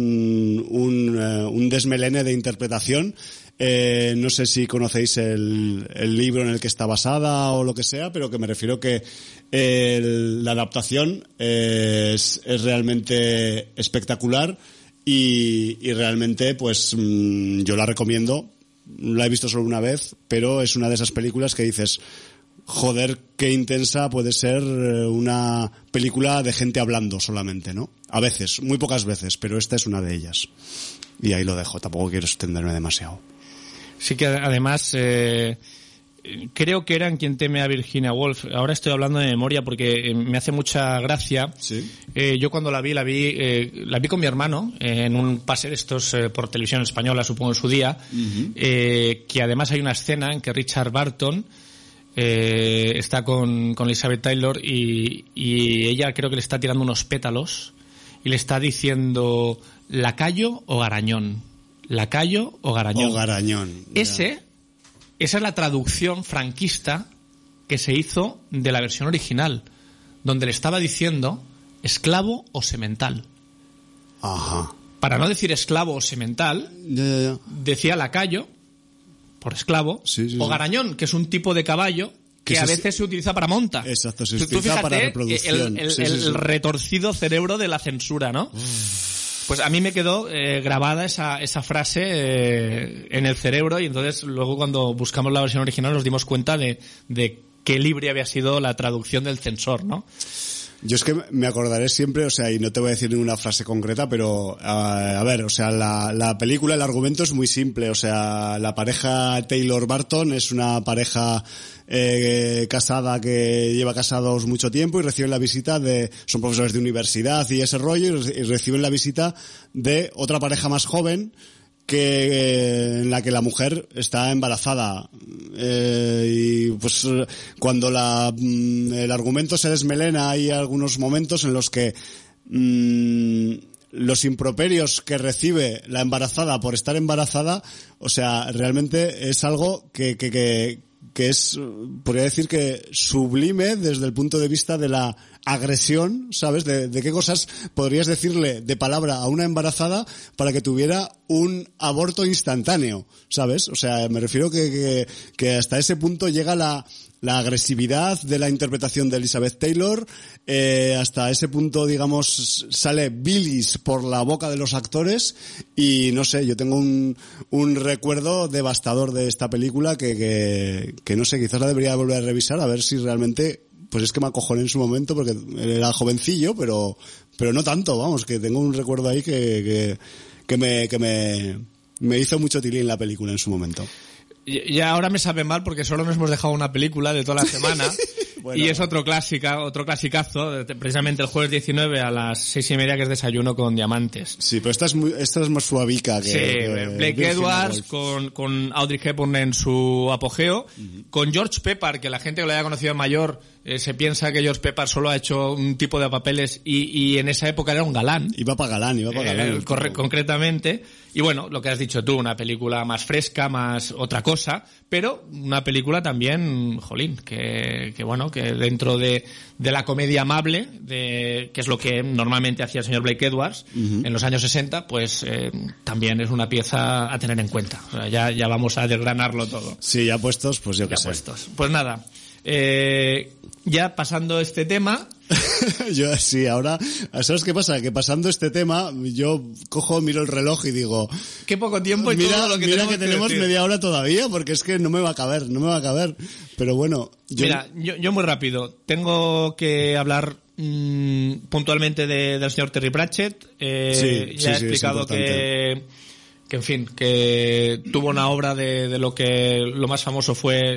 un desmelene de interpretación. No sé si conocéis el libro en el que está basada o lo que sea, pero que me refiero que la adaptación es realmente espectacular, y realmente pues yo la recomiendo. La he visto solo una vez, pero es una de esas películas que dices, joder, qué intensa puede ser una película de gente hablando solamente, ¿no? A veces, muy pocas veces, pero esta es una de ellas. Y ahí lo dejo, tampoco quiero extenderme demasiado. Sí que además creo que eran Quien teme a Virginia Woolf. Ahora estoy hablando de memoria porque me hace mucha gracia. ¿Sí? Yo cuando la vi con mi hermano en un pase de estos por televisión española, supongo en su día, que además hay una escena en que Richard Burton está con Elizabeth Taylor y ella creo que le está tirando unos pétalos y le está diciendo lacayo o garañón. Lacayo o garañón. O garañón. Esa es la traducción franquista que se hizo de la versión original, donde le estaba diciendo esclavo o semental. Ajá. Para no decir esclavo o semental, decía lacayo por esclavo, o garañón, que es un tipo de caballo que a veces se utiliza para monta. Exacto, se utiliza para reproducción. El retorcido cerebro de la censura, ¿no? Pues a mí me quedó grabada esa frase en el cerebro, y entonces luego cuando buscamos la versión original nos dimos cuenta de qué libre había sido la traducción del censor, ¿no? Yo es que me acordaré siempre, o sea, y no te voy a decir ninguna frase concreta, pero a ver, o sea, la película, el argumento es muy simple, o sea, la pareja Taylor-Barton es una pareja casada que lleva casados mucho tiempo y reciben la visita son profesores de universidad y ese rollo, y reciben la visita de otra pareja más joven en la que la mujer está embarazada, y pues cuando el argumento se desmelena, hay algunos momentos en los que los improperios que recibe la embarazada por estar embarazada, o sea, realmente es algo que es, podría decir que sublime desde el punto de vista de la agresión, ¿sabes? De qué cosas podrías decirle de palabra a una embarazada para que tuviera un aborto instantáneo, ¿sabes? O sea, me refiero que hasta ese punto llega la agresividad de la interpretación de Elizabeth Taylor, hasta ese punto, digamos, sale bilis por la boca de los actores, y no sé, yo tengo un recuerdo devastador de esta película que no sé, quizás la debería volver a revisar a ver si realmente, pues es que me acojoné en su momento porque era jovencillo, pero no tanto, vamos, que tengo un recuerdo ahí que me hizo mucho tilín la película en su momento. Y ahora me sabe mal porque solo nos hemos dejado una película de toda la semana. Bueno. Y es otro clasicazo, precisamente el jueves 19 a las 6:30, que es Desayuno con Diamantes. Sí, pero esta es más suavica que... Sí, Blake Edwards con Audrey Hepburn en su apogeo, con George Peppard, que la gente que lo haya conocido mayor se piensa que George Peppard solo ha hecho un tipo de papeles y en esa época era un galán. Iba para galán. Concretamente. Y bueno, lo que has dicho tú, una película más fresca, más otra cosa, pero una película también, jolín, que bueno, que dentro de la comedia amable, que es lo que normalmente hacía el señor Blake Edwards en los años 60, pues también es una pieza a tener en cuenta. O sea, ya vamos a desgranarlo todo. Sí, ya puestos, pues yo qué sé. Pues nada, ya pasando este tema... Yo sí, ahora, ¿sabes qué pasa? Que pasando este tema, yo miro el reloj y digo... Qué poco tiempo y todo lo que tenemos media hora todavía, porque es que no me va a caber. Pero bueno... Yo muy rápido. Tengo que hablar puntualmente del señor Terry Pratchett. Ya he explicado que en fin, que tuvo una obra de lo que lo más famoso fue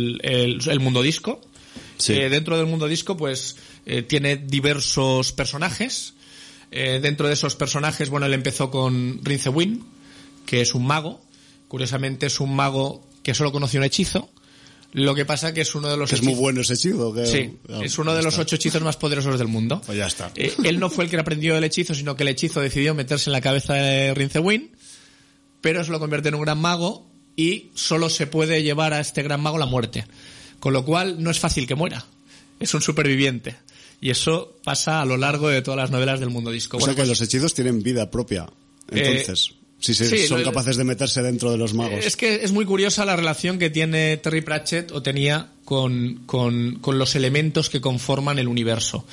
el mundo disco. Sí. Dentro del mundo disco, pues tiene diversos personajes. Dentro de esos personajes, bueno, él empezó con Rincewind, que es un mago. Curiosamente es un mago que solo conoció un hechizo. Lo que pasa que es uno de los... Es muy bueno ese hechizo. Sí, es uno de los 8 hechizos más poderosos del mundo. Pues ya está. Él no fue el que aprendió el hechizo, sino que el hechizo decidió meterse en la cabeza de Rincewind, pero eso lo convierte en un gran mago y solo se puede llevar a este gran mago la muerte. Con lo cual no es fácil que muera. Es un superviviente. Y eso pasa a lo largo de todas las novelas del mundo disco. O sea que los hechizos tienen vida propia. Entonces, son capaces de meterse dentro de los magos. Es que es muy curiosa la relación que tiene Terry Pratchett, o tenía, con los elementos que conforman el universo.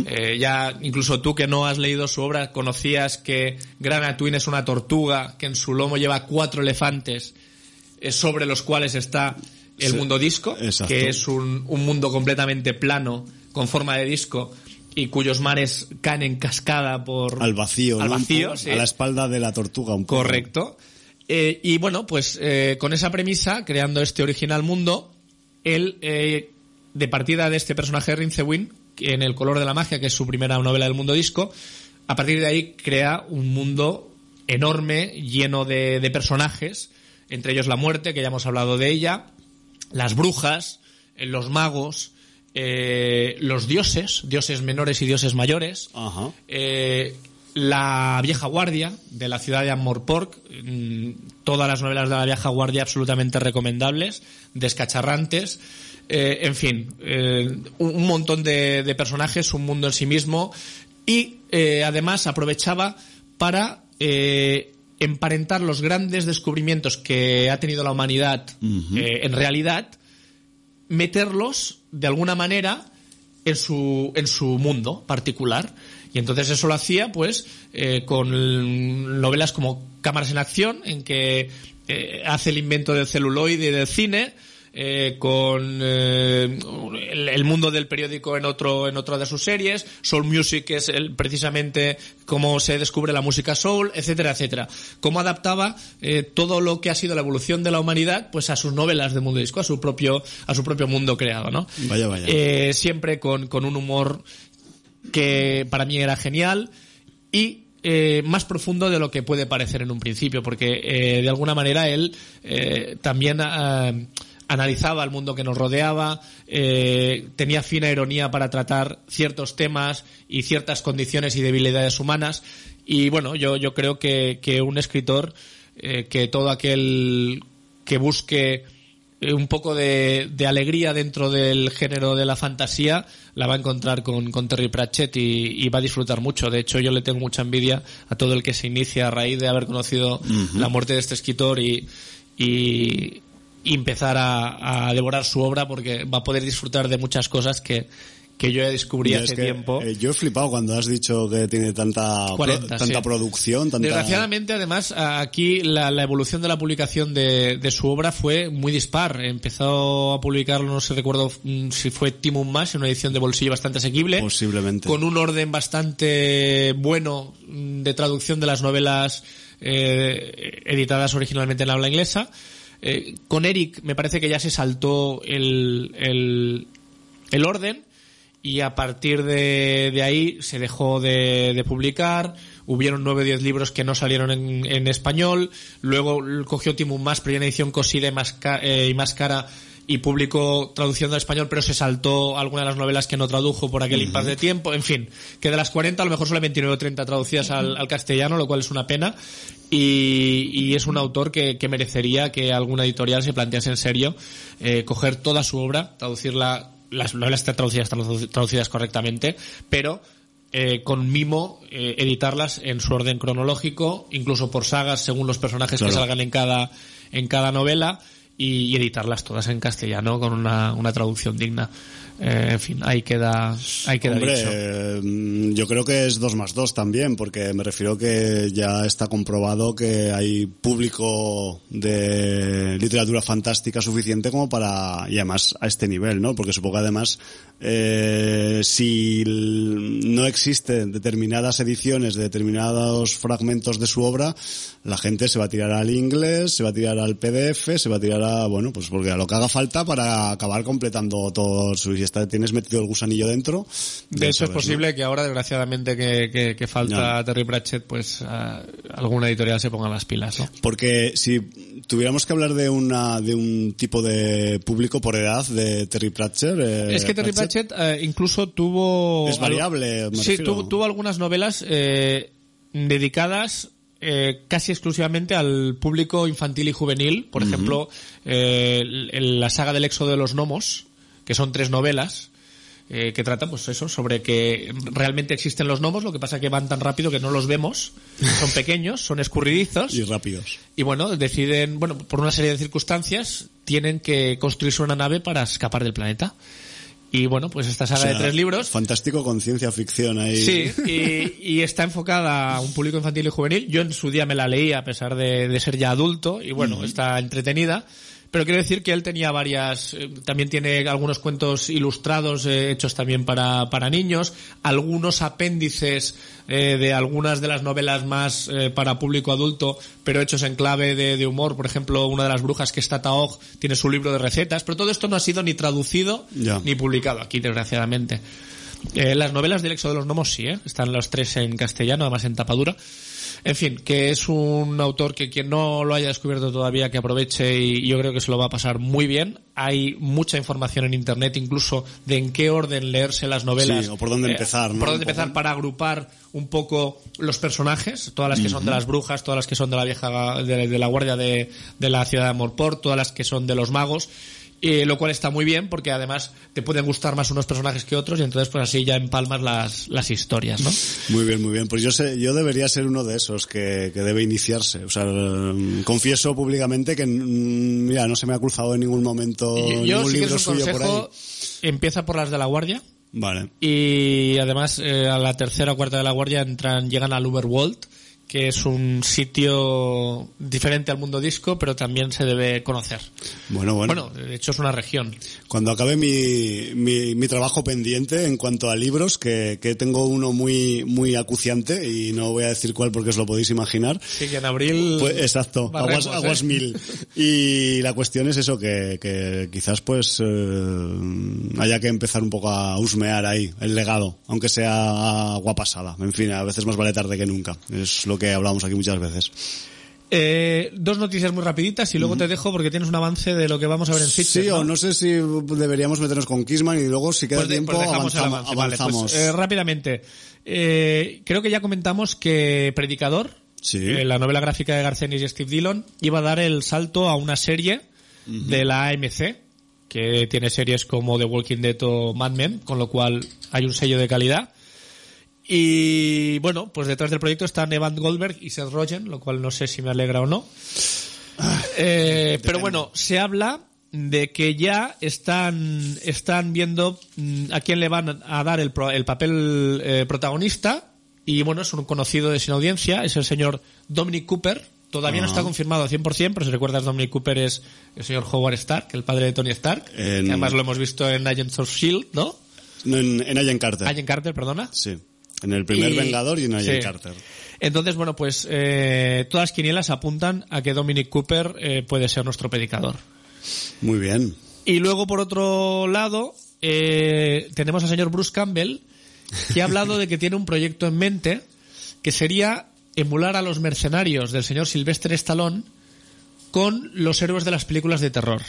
Ya incluso tú, que no has leído su obra, conocías que Grana Twin es una tortuga que en su lomo lleva 4 elefantes sobre los cuales está el mundo disco, exacto, que es un mundo completamente plano con forma de disco y cuyos mares caen en cascada al vacío, sí, a la espalda de la tortuga un poco. Correcto. Y bueno, pues con esa premisa, creando este original mundo, él, de partida de este personaje de Rincewind, en El color de la magia, que es su primera novela del mundo disco, a partir de ahí crea un mundo enorme, lleno de personajes, entre ellos la muerte, que ya hemos hablado de ella, las brujas, los magos, los dioses menores y dioses mayores, la vieja guardia de la ciudad de Amarpork, todas las novelas de la vieja guardia absolutamente recomendables, descacharrantes, en fin, un montón de personajes, un mundo en sí mismo, y además aprovechaba para emparentar los grandes descubrimientos que ha tenido la humanidad en realidad, meterlos de alguna manera en su mundo particular. Y entonces eso lo hacía pues con novelas como Cámaras en acción, en que hace el invento del celuloide y del cine, con el mundo del periódico en otra de sus series. Soul Music es precisamente cómo se descubre la música soul, etcétera, etcétera. Cómo adaptaba todo lo que ha sido la evolución de la humanidad pues a sus novelas de mundo disco, a su propio mundo creado, ¿no? Vaya. Siempre con un humor que para mí era genial y más profundo de lo que puede parecer en un principio, porque de alguna manera él también analizaba el mundo que nos rodeaba, tenía fina ironía para tratar ciertos temas y ciertas condiciones y debilidades humanas. Y bueno, yo creo que un escritor, que todo aquel que busque un poco de alegría dentro del género de la fantasía la va a encontrar con Terry Pratchett y va a disfrutar mucho. De hecho, yo le tengo mucha envidia a todo el que se inicia a raíz de haber conocido la muerte de este escritor y empezar a devorar su obra, porque va a poder disfrutar de muchas cosas que yo ya descubrí hace tiempo. Yo he flipado cuando has dicho que tiene tanta producción. Desgraciadamente, además, aquí la evolución de la publicación de su obra fue muy dispar. Empezó a publicarlo, no sé, recuerdo si fue Timon Mash, en una edición de bolsillo bastante asequible. Posiblemente. Con un orden bastante bueno de traducción de las novelas editadas originalmente en habla inglesa. Con Eric me parece que ya se saltó el orden, y a partir de ahí se dejó de publicar. Hubieron 9 o 10 libros que no salieron en español. Luego cogió Timon Mash, pero en edición cosida y más cara, y publicó traduciendo al español, pero se saltó alguna de las novelas que no tradujo por aquel impasse de tiempo. En fin, que de las 40 a lo mejor solo hay 29 o 30 traducidas al castellano, lo cual es una pena. Y es un autor que merecería que alguna editorial se plantease en serio coger toda su obra, traducirla. Las novelas están traducidas correctamente, pero con mimo editarlas en su orden cronológico, incluso por sagas según los personajes que salgan en cada novela, y editarlas todas en castellano con una traducción digna. En fin, ahí queda Hombre, dicho. Yo creo que es 2 más 2 también, porque me refiero que ya está comprobado que hay público de literatura fantástica suficiente como para, y además a este nivel, ¿no? Porque supongo que además si no existen determinadas ediciones de determinados fragmentos de su obra, la gente se va a tirar al inglés, se va a tirar al PDF, se va a tirar a, bueno, pues porque a lo que haga falta para acabar completando todo su... tienes metido el gusanillo dentro. De hecho, es posible que ahora, desgraciadamente, que falta Terry Pratchett, pues alguna editorial se ponga las pilas, ¿no? Porque si tuviéramos que hablar de un tipo de público por edad de Terry Pratchett... es que Terry Pratchett incluso tuvo... Es variable, sí, tuvo algunas novelas dedicadas casi exclusivamente al público infantil y juvenil. Por ejemplo, la saga del Éxodo de los Gnomos, que son 3 novelas que tratan, pues eso, sobre que realmente existen los gnomos, lo que pasa que van tan rápido que no los vemos, son pequeños, son escurridizos y rápidos. Y bueno, deciden, por una serie de circunstancias, tienen que construirse una nave para escapar del planeta. Y bueno, pues esta saga de 3 libros... Fantástico, con ciencia ficción ahí. Sí, y está enfocada a un público infantil y juvenil. Yo en su día me la leí a pesar de ser ya adulto, y bueno, está entretenida. Pero quiero decir que él tenía varias, también tiene algunos cuentos ilustrados hechos también para niños, algunos apéndices de algunas de las novelas más para público adulto, pero hechos en clave de humor. Por ejemplo, una de las brujas, que es Tata Og, tiene su libro de recetas, pero todo esto no ha sido ni traducido ni publicado aquí, desgraciadamente. Las novelas del Éxodo de los Gnomos sí, están los 3 en castellano, además en tapadura. En fin, que es un autor que quien no lo haya descubierto todavía, que aproveche, y yo creo que se lo va a pasar muy bien. Hay mucha información en internet, incluso de en qué orden leerse las novelas. Sí, o por dónde empezar, ¿no? Por dónde empezar para agrupar un poco los personajes, todas las que son de las brujas, todas las que son de la vieja, de la guardia de la ciudad de Morport, todas las que son de los magos. Lo cual está muy bien, porque además te pueden gustar más unos personajes que otros, y entonces pues así ya empalmas las historias, ¿no? Muy bien, muy bien. Pues yo debería ser uno de esos que debe iniciarse. O sea, confieso públicamente que mira, no se me ha cruzado en ningún momento ningún libro suyo por ahí. Empieza por las de la guardia. Vale. Y además a la 3ª o 4ª de la guardia llegan al Uberworld, que es un sitio diferente al mundo disco, pero también se debe conocer. Bueno, de hecho es una región. Cuando acabe mi trabajo pendiente en cuanto a libros, que tengo uno muy acuciante, y no voy a decir cuál porque os lo podéis imaginar. Sí, que en abril... Pues, exacto, aguas mil. Y la cuestión es eso, que quizás pues haya que empezar un poco a husmear ahí el legado, aunque sea agua pasada. En fin, a veces más vale tarde que nunca. Es lo que hablamos aquí muchas veces. Dos noticias muy rapiditas y luego te dejo porque tienes un avance de lo que vamos a ver en Sitges, Sí, ¿no? o no sé si deberíamos meternos con Kissman y luego si queda tiempo avanzamos. Vale, pues, rápidamente. Creo que ya comentamos que Predicador, sí, la novela gráfica de Garth Ennis y Steve Dillon, iba a dar el salto a una serie de la AMC, que tiene series como The Walking Dead o Mad Men, con lo cual hay un sello de calidad. Y bueno, pues detrás del proyecto están Evan Goldberg y Seth Rogen, lo cual no sé si me alegra o no. Pero bueno, se habla de que ya están viendo a quién le van a dar el papel protagonista, y bueno, es un conocido de Sin Audiencia, es el señor Dominic Cooper. Todavía no está confirmado al 100%, pero si recuerdas, Dominic Cooper es el señor Howard Stark, el padre de Tony Stark, que además lo hemos visto en Agents of S.H.I.E.L.D., ¿no? En Agent Carter. Agent Carter, perdona. Sí. En el primer Vengador y en Agent Carter. Entonces, bueno, pues todas las quinielas apuntan a que Dominic Cooper puede ser nuestro Predicador. Muy bien. Y luego, por otro lado, tenemos al señor Bruce Campbell, que ha hablado de que tiene un proyecto en mente que sería emular a los mercenarios del señor Sylvester Stallone con los héroes de las películas de terror.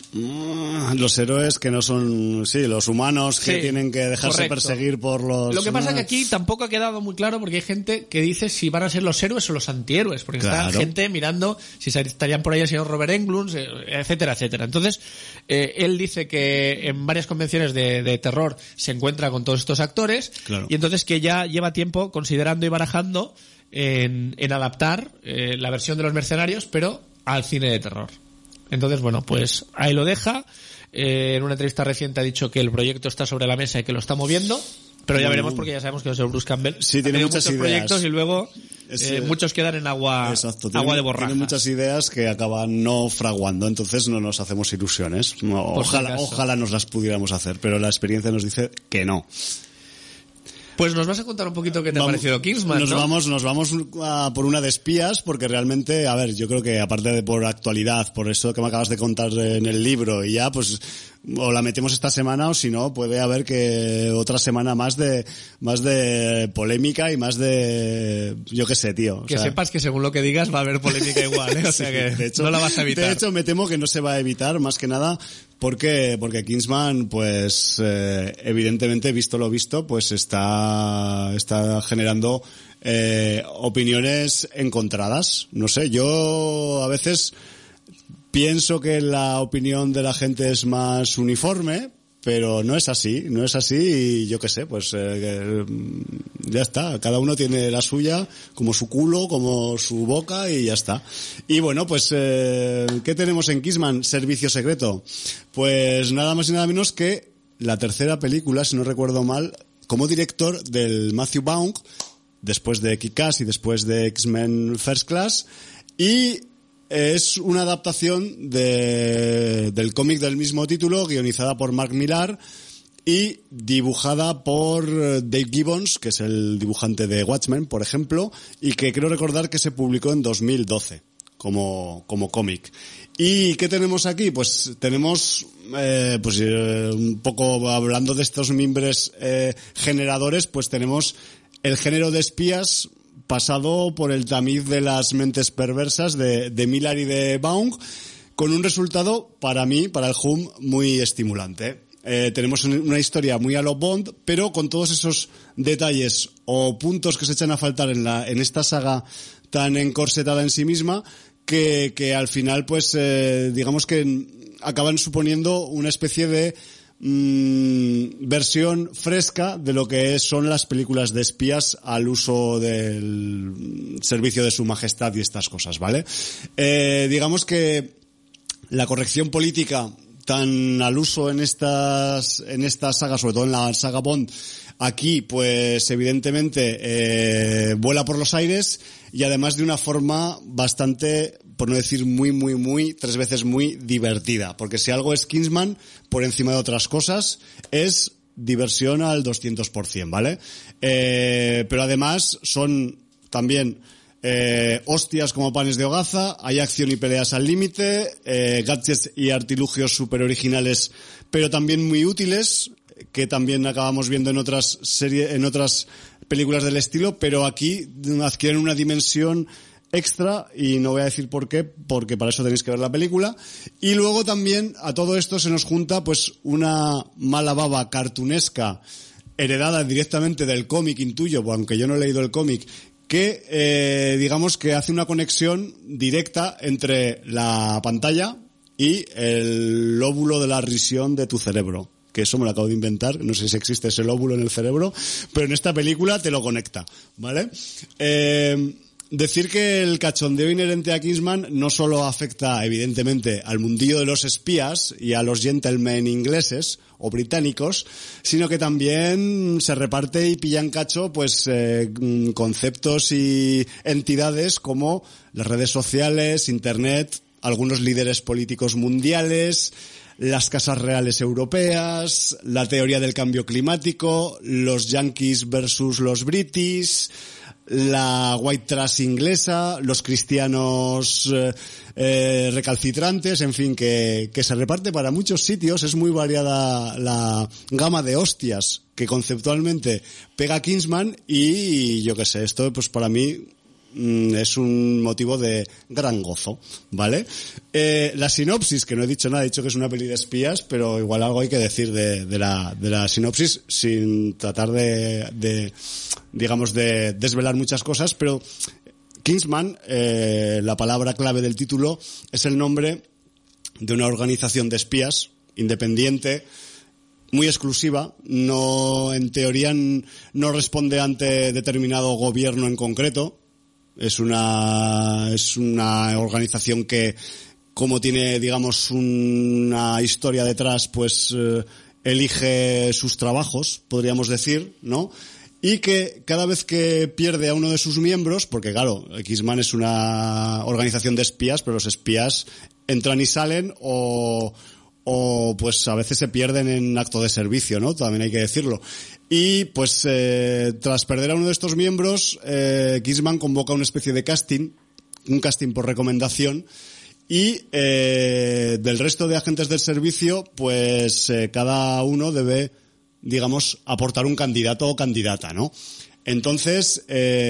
Los héroes que no son, los humanos que tienen que dejarse perseguir por los... Lo que pasa es que aquí tampoco ha quedado muy claro, porque hay gente que dice si van a ser los héroes o los antihéroes, porque está gente mirando si estarían por ahí el señor Robert Englund, etcétera, etcétera. Entonces, él dice que en varias convenciones de terror se encuentra con todos estos actores, y entonces que ya lleva tiempo considerando y barajando en adaptar la versión de los mercenarios, pero al cine de terror. Entonces, bueno, pues ahí lo deja. En una entrevista reciente ha dicho que el proyecto está sobre la mesa y que lo está moviendo, pero ya veremos, porque ya sabemos que el señor Bruce Campbell tiene muchos proyectos y luego muchos quedan en agua de borrajas. Tiene muchas ideas que acaban no fraguando, entonces no nos hacemos ilusiones. Ojalá nos las pudiéramos hacer, pero la experiencia nos dice que no. Pues nos vas a contar un poquito qué te ha parecido Kingsman, nos vamos a por una de espías, porque realmente, a ver, yo creo que aparte de por actualidad, por eso que me acabas de contar en el libro, y ya, pues, o la metemos esta semana, o si no, puede haber que otra semana más de polémica y más de, yo qué sé, tío. Que sepas que según lo que digas va a haber polémica igual, ¿eh? O sea que de hecho, no la vas a evitar. De hecho, me temo que no se va a evitar, más que nada, porque Kingsman, pues, evidentemente, visto lo visto, pues está generando opiniones encontradas. No sé, yo a veces pienso que la opinión de la gente es más uniforme, pero no es así, y yo qué sé, pues ya está, cada uno tiene la suya, como su culo, como su boca, y ya está. Y bueno, pues ¿qué tenemos en Kingsman? Servicio secreto. Pues nada más y nada menos que la tercera película, si no recuerdo mal, como director del Matthew Vaughn, después de Kick-Ass y después de X-Men First Class, y es una adaptación del cómic del mismo título, guionizada por Mark Millar y dibujada por Dave Gibbons, que es el dibujante de Watchmen, por ejemplo, y que creo recordar que se publicó en 2012 como cómic. ¿Y qué tenemos aquí? Pues tenemos un poco hablando de estos mimbres generadores, pues tenemos el género de espías pasado por el tamiz de las mentes perversas de Millar y de Vaughn, con un resultado, para mí, para el Hum, muy estimulante. Tenemos una historia muy a lo Bond, pero con todos esos detalles o puntos que se echan a faltar en esta saga tan encorsetada en sí misma, que al final, pues, digamos que acaban suponiendo una especie de versión fresca de lo que son las películas de espías al uso del servicio de su majestad y estas cosas, ¿vale? Digamos que la corrección política tan al uso en estas sagas, sobre todo en la saga Bond, Aquí, pues evidentemente vuela por los aires y además de una forma bastante, por no decir muy, 3 veces muy divertida. Porque si algo es Kingsman, por encima de otras cosas, es diversión al 200%, ¿vale? Pero además son también hostias como panes de hogaza, hay acción y peleas al límite, gadgets y artilugios súper originales, pero también muy útiles, que también acabamos viendo en otras series, en otras películas del estilo, pero aquí adquieren una dimensión extra y no voy a decir por qué, porque para eso tenéis que ver la película. Y luego también a todo esto se nos junta pues una mala baba cartunesca heredada directamente del cómic, intuyo, aunque yo no he leído el cómic, que digamos que hace una conexión directa entre la pantalla y el lóbulo de la risión de tu cerebro. Que eso me lo acabo de inventar, no sé si existe ese lóbulo en el cerebro, pero en esta película te lo conecta, ¿vale? Decir que el cachondeo inherente a Kingsman no solo afecta evidentemente al mundillo de los espías y a los gentlemen ingleses o británicos, sino que también se reparte y pillan cacho pues conceptos y entidades como las redes sociales, internet, algunos líderes políticos mundiales, las casas reales europeas, la teoría del cambio climático, los yankees versus los british, la white trash inglesa, los cristianos recalcitrantes, en fin, que se reparte para muchos sitios. Es muy variada la gama de hostias que conceptualmente pega Kingsman y yo qué sé, esto pues para mí es un motivo de gran gozo, ¿vale? La sinopsis, que no he dicho nada, he dicho que es una peli de espías, pero igual algo hay que decir de la sinopsis sin tratar de digamos de desvelar muchas cosas, pero Kingsman, la palabra clave del título, es el nombre de una organización de espías independiente, muy exclusiva, no, en teoría no responde ante determinado gobierno en concreto. Es una organización que, como tiene, digamos, una historia detrás, pues elige sus trabajos, podríamos decir, ¿no? Y que cada vez que pierde a uno de sus miembros, porque claro, Kingsman es una organización de espías, pero los espías entran y salen o pues a veces se pierden en acto de servicio, ¿no? También hay que decirlo. Y pues tras perder a uno de estos miembros, Kingsman convoca una especie de casting, un casting por recomendación, y del resto de agentes del servicio, pues cada uno debe, digamos, aportar un candidato o candidata, ¿no? Entonces,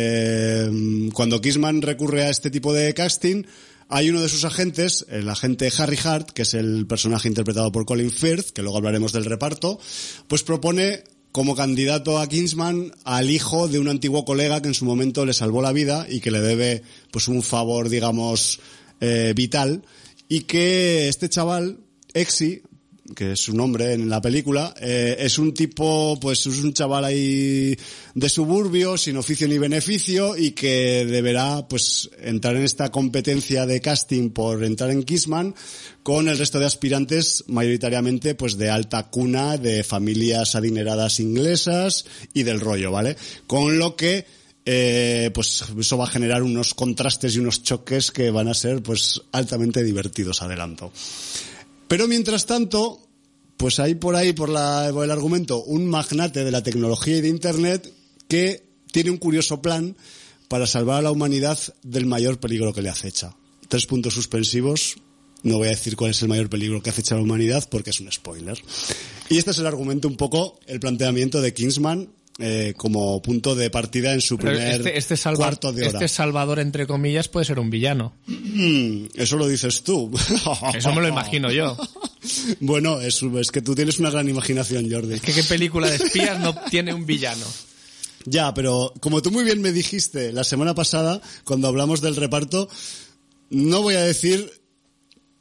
cuando Kingsman recurre a este tipo de casting, hay uno de sus agentes, el agente Harry Hart, que es el personaje interpretado por Colin Firth, que luego hablaremos del reparto, pues propone como candidato a Kingsman al hijo de un antiguo colega que en su momento le salvó la vida y que le debe pues un favor, digamos, vital, y que este chaval, Exy, que es su nombre en la película, es un tipo, pues es un chaval ahí de suburbio, sin oficio ni beneficio, y que deberá pues entrar en esta competencia de casting por entrar en Kingsman con el resto de aspirantes, mayoritariamente pues de alta cuna, de familias adineradas inglesas y del rollo, ¿vale? Con lo que pues eso va a generar unos contrastes y unos choques que van a ser pues altamente divertidos, adelanto. Pero mientras tanto, pues hay por ahí, por el argumento, un magnate de la tecnología y de Internet que tiene un curioso plan para salvar a la humanidad del mayor peligro que le acecha. 3 puntos suspensivos. No voy a decir cuál es el mayor peligro que acecha a la humanidad porque es un spoiler. Y este es el argumento, un poco, el planteamiento de Kingsman como punto de partida en su primer cuarto de hora. Este salvador, entre comillas, puede ser un villano. Eso lo dices tú. Eso me lo imagino yo. Bueno, es que tú tienes una gran imaginación, Jordi. Es que ¿qué película de espías no tiene un villano? Ya, pero como tú muy bien me dijiste la semana pasada, cuando hablamos del reparto, no voy a decir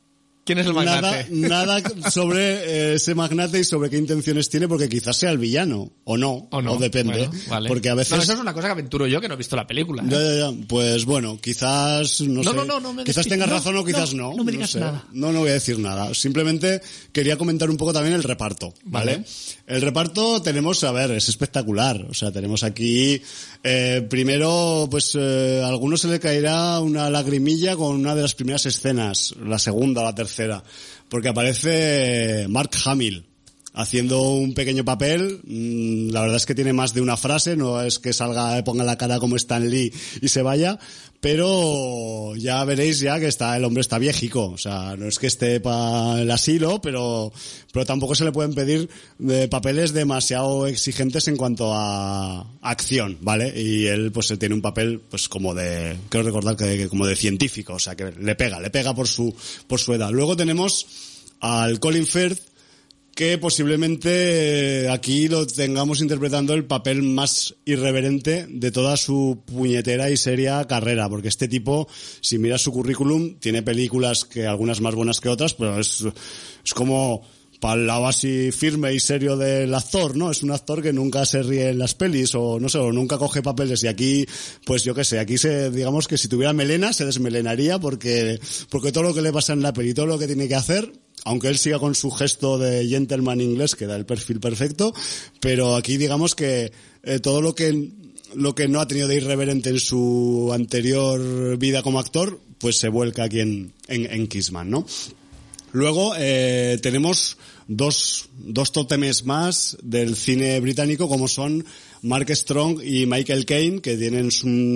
¿Quién es el magnate? Nada sobre ese magnate y sobre qué intenciones tiene, porque quizás sea el villano, o no, o depende. Bueno, vale. Porque a veces... No, eso es una cosa que aventuro yo, que no he visto la película. Ya. Pues bueno, quizás, no sé, quizás tengas razón o quizás no. No me digas sé. nada. No voy a decir nada. Simplemente quería comentar un poco también el reparto, ¿vale? El reparto tenemos, a ver, es espectacular. O sea, tenemos aquí, primero, pues, a algunos se le caerá una lagrimilla con una de las primeras escenas, la segunda o la tercera, porque aparece Mark Hamill haciendo un pequeño papel. La verdad es que tiene más de una frase, no es que salga, ponga la cara como Stan Lee y se vaya, pero ya veréis ya que el hombre está viejico, o sea, no es que esté para el asilo, pero tampoco se le pueden pedir papeles demasiado exigentes en cuanto a acción, ¿vale? Y él pues tiene un papel pues como de, quiero recordar que como de científico, o sea, que le pega por su edad. Luego tenemos al Colin Firth, que posiblemente aquí lo tengamos interpretando el papel más irreverente de toda su puñetera y seria carrera, porque este tipo, si miras su currículum, tiene películas que algunas más buenas que otras, pero es como para el lado así firme y serio del actor, ¿no? Es un actor que nunca se ríe en las pelis o no sé, o nunca coge papeles, y aquí, pues yo qué sé, aquí digamos que si tuviera melena se desmelenaría porque todo lo que le pasa en la peli, todo lo que tiene que hacer, aunque él siga con su gesto de gentleman inglés que da el perfil perfecto, pero aquí digamos que todo lo que no ha tenido de irreverente en su anterior vida como actor, pues se vuelca aquí en Kingsman, ¿no? Luego tenemos dos tótemes más del cine británico, como son Mark Strong y Michael Caine, que tienen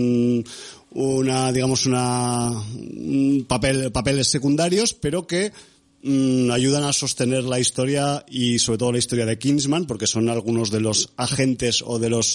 papeles secundarios, pero que ayudan a sostener la historia, y sobre todo la historia de Kingsman, porque son algunos de los agentes o de los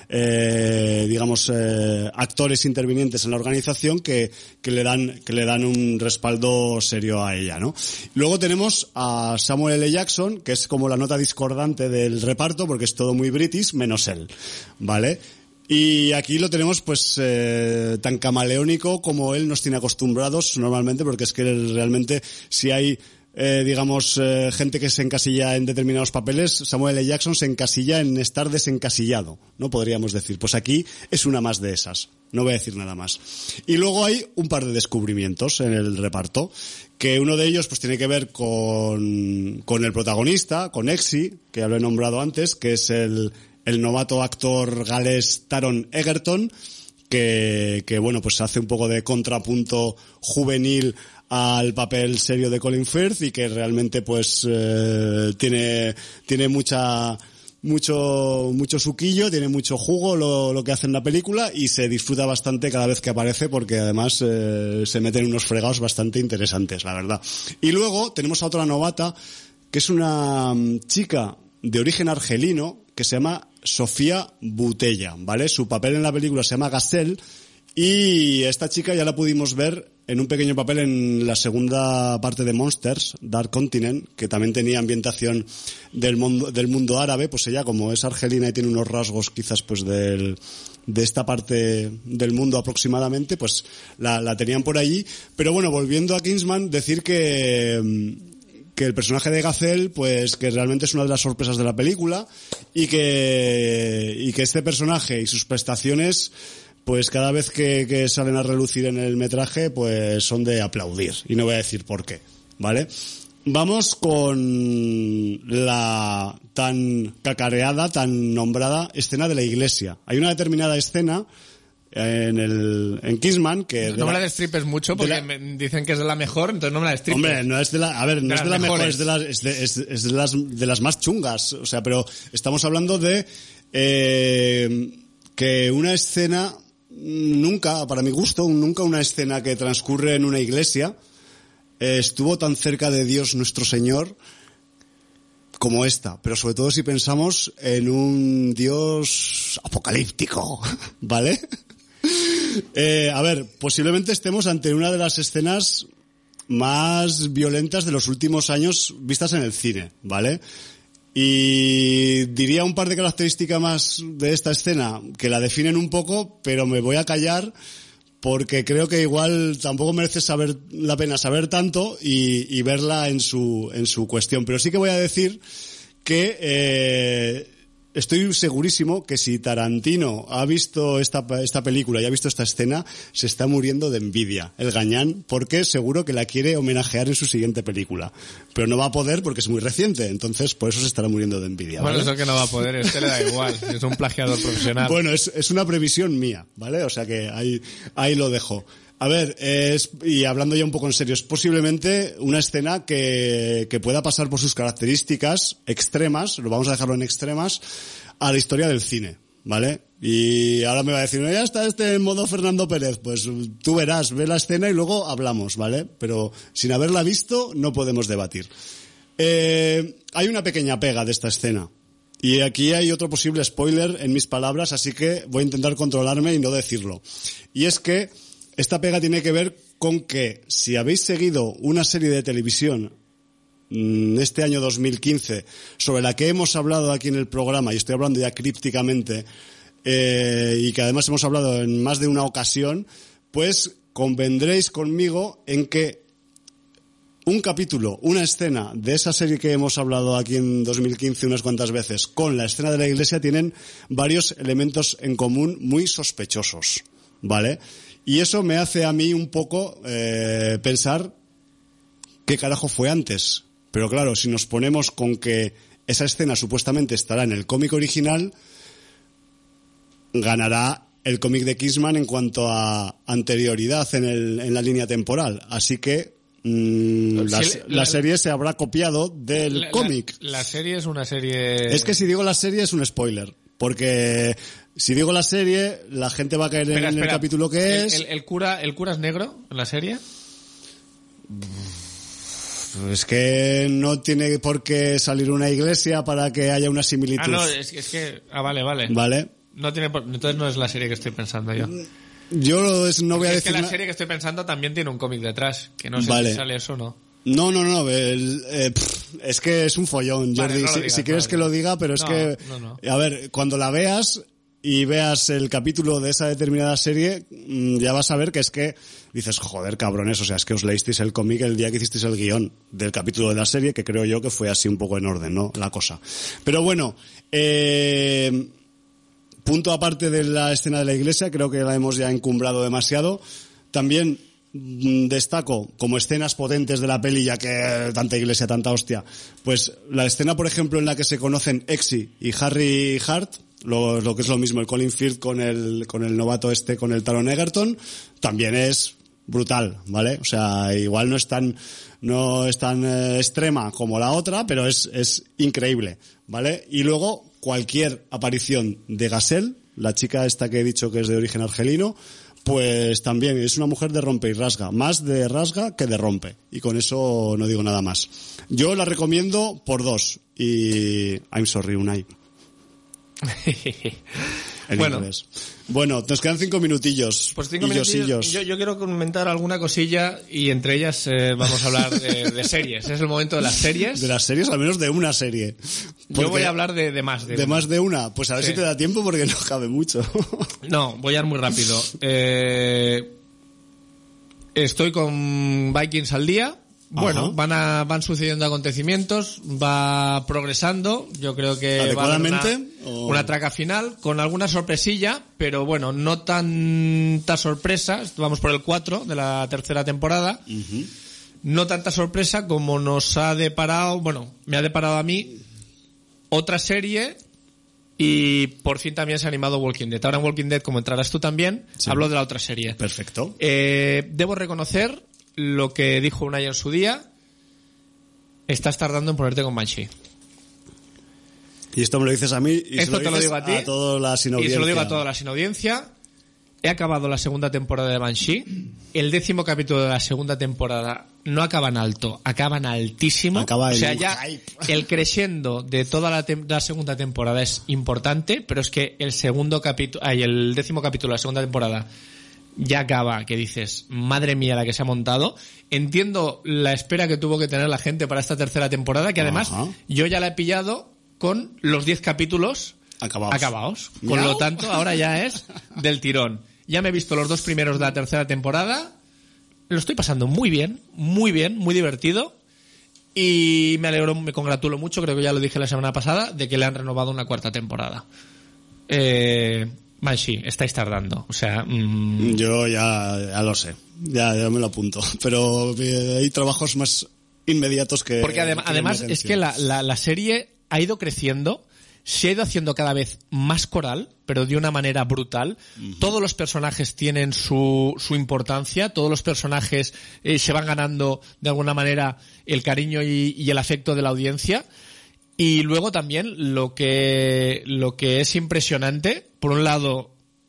actores intervinientes en la organización que le dan un respaldo serio a ella, ¿no? Luego tenemos a Samuel L. Jackson, que es como la nota discordante del reparto, porque es todo muy british menos él, ¿vale? Y aquí lo tenemos pues tan camaleónico como él nos tiene acostumbrados normalmente, porque es que realmente si hay gente que se encasilla en determinados papeles, Samuel L. Jackson se encasilla en estar desencasillado, ¿no? Podríamos decir. Pues aquí es una más de esas. No voy a decir nada más. Y luego hay un par de descubrimientos en el reparto, que uno de ellos pues tiene que ver con el protagonista, con Exy, que ya lo he nombrado antes, que es el novato actor galés Taron Egerton, que bueno, pues hace un poco de contrapunto juvenil al papel serio de Colin Firth, y que realmente pues tiene mucho suquillo, tiene mucho jugo lo que hace en la película, y se disfruta bastante cada vez que aparece, porque además se meten unos fregados bastante interesantes, la verdad. Y luego tenemos a otra novata, que es una chica de origen argelino, que se llama Sofía Boutella, ¿vale? Su papel en la película se llama Gazelle, y esta chica ya la pudimos ver en un pequeño papel en la segunda parte de Monsters, Dark Continent, que también tenía ambientación del mundo árabe. Pues ella, como es argelina y tiene unos rasgos quizás pues de esta parte del mundo aproximadamente, pues la tenían por allí. Pero bueno, volviendo a Kingsman, decir que el personaje de Gazelle, pues que realmente es una de las sorpresas de la película, y que este personaje y sus prestaciones, pues cada vez que salen a relucir en el metraje, pues son de aplaudir, y no voy a decir por qué, ¿vale? Vamos con la tan cacareada, tan nombrada escena de la iglesia. Hay una determinada escena en Kingsman que... No me la destripes mucho, porque me dicen que es de la mejor, entonces no me la destripes. Hombre, no es de la mejor, es de las más chungas, o sea, pero estamos hablando de que una escena... Nunca, para mi gusto, nunca una escena que transcurre en una iglesia estuvo tan cerca de Dios nuestro Señor como esta, pero sobre todo si pensamos en un Dios apocalíptico, ¿vale? A ver, posiblemente estemos ante una de las escenas más violentas de los últimos años vistas en el cine, ¿vale? Y diría un par de características más de esta escena que la definen un poco, pero me voy a callar porque creo que igual tampoco merece la pena saber tanto y verla en su cuestión. Pero sí que voy a decir que estoy segurísimo que si Tarantino ha visto esta película y ha visto esta escena, se está muriendo de envidia, el gañán, porque seguro que la quiere homenajear en su siguiente película. Pero no va a poder porque es muy reciente, entonces por eso se estará muriendo de envidia, ¿vale? Bueno, eso que no va a poder, le da igual, es un plagiador profesional. Bueno, es una previsión mía, ¿vale? O sea que ahí lo dejo. A ver, y hablando ya un poco en serio, es posiblemente una escena que pueda pasar por sus características extremas, lo vamos a dejarlo en extremas, a la historia del cine, ¿vale? Y ahora me va a decir, no, ya está en modo Fernando Pérez, pues tú verás, ve la escena y luego hablamos, ¿vale? Pero sin haberla visto no podemos debatir. Hay una pequeña pega de esta escena. Y aquí hay otro posible spoiler en mis palabras, así que voy a intentar controlarme y no decirlo. Y es que esta pega tiene que ver con que si habéis seguido una serie de televisión este año 2015 sobre la que hemos hablado aquí en el programa, y estoy hablando ya crípticamente, y que además hemos hablado en más de una ocasión, pues convendréis conmigo en que un capítulo, una escena de esa serie que hemos hablado aquí en 2015 unas cuantas veces con la escena de la iglesia tienen varios elementos en común muy sospechosos, ¿vale? Y eso me hace a mí un poco pensar qué carajo fue antes. Pero claro, si nos ponemos con que esa escena supuestamente estará en el cómic original, ganará el cómic de Kingsman en cuanto a anterioridad en la línea temporal. Así que la serie se habrá copiado del cómic. La serie es una serie... Es que si digo la serie es un spoiler. Porque si digo la serie, la gente va a caer en el capítulo que es. ¿El cura es negro en la serie? Es que no tiene por qué salir una iglesia para que haya una similitud. Ah, no, es que... Ah, vale. Vale. No tiene entonces no es la serie que estoy pensando yo. Yo no voy a decir... Es que la serie que estoy pensando también tiene un cómic detrás, que no sé si sale eso o no. No. Es que es un follón, Jordi. Vale, no si quieres que lo diga, pero es que... No. A ver, cuando la veas y veas el capítulo de esa determinada serie, ya vas a ver que es que dices, joder, cabrones, o sea, es que os leísteis el cómic el día que hicisteis el guión del capítulo de la serie, que creo yo que fue así un poco en orden, ¿no? La cosa. Pero bueno, punto aparte de la escena de la iglesia, creo que la hemos ya encumbrado demasiado. También destaco como escenas potentes de la peli, ya que tanta iglesia, tanta hostia, pues la escena, por ejemplo, en la que se conocen Exy y Harry Hart, lo que es lo mismo, el Colin Firth con el novato con el Taron Egerton, también es brutal, ¿vale? O sea, igual no es tan extrema como la otra, pero es increíble, ¿vale? Y luego cualquier aparición de Gazelle, la chica esta que he dicho que es de origen argelino, pues también es una mujer de rompe y rasga, más de rasga que de rompe, y con eso no digo nada más. Yo la recomiendo por 2 y I'm sorry, Unai. Bueno. Inglés. Bueno, nos quedan 5 minutillos. Pues 5 minutillos. Yo quiero comentar alguna cosilla y entre ellas vamos a hablar de series. Es el momento de las series. De las series, al menos de una serie. Yo voy a hablar de más de una. Más de una. Pues a ver si te da tiempo porque no cabe mucho. No, voy a ir muy rápido. Estoy con Vikings al día. Bueno, van sucediendo acontecimientos, va progresando, yo creo que va a haber una traca final, con alguna sorpresilla, pero bueno, no tanta sorpresa, vamos por el 4 de la tercera temporada, no tanta sorpresa como nos ha deparado, me ha deparado a mí otra serie, y por fin también se ha animado Walking Dead. Ahora en Walking Dead, como entrarás tú también, sí. Hablo de la otra serie. Perfecto. Debo reconocer lo que dijo Unai en su día, estás tardando en ponerte con Banshee. Y esto me lo dices a mí y esto te lo digo a ti, a toda la sin audiencia. Y se lo digo a toda la sin audiencia. He acabado la segunda temporada de Banshee. El 10º capítulo de la segunda temporada no acaba en alto, acaba en altísimo. Acaba en ya hype. El crescendo de toda la segunda temporada es importante, pero es que el 10º capítulo de la segunda temporada ya acaba, que dices, madre mía la que se ha montado. Entiendo la espera que tuvo que tener la gente para esta tercera temporada, que además yo ya la he pillado con los 10 capítulos acabados. Con lo tanto, ahora ya es del tirón. Ya me he visto los 2 primeros de la tercera temporada. Lo estoy pasando muy bien, muy divertido. Y me alegro, me congratulo mucho, creo que ya lo dije la semana pasada, de que le han renovado una 4ª temporada. Banshee, estáis tardando. O sea, yo ya lo sé. Ya me lo apunto. Pero hay trabajos más inmediatos que... Porque además es que la serie ha ido creciendo, se ha ido haciendo cada vez más coral, pero de una manera brutal. Todos los personajes tienen su importancia, todos los personajes se van ganando de alguna manera el cariño y el afecto de la audiencia. Y luego también lo que es impresionante, por un lado,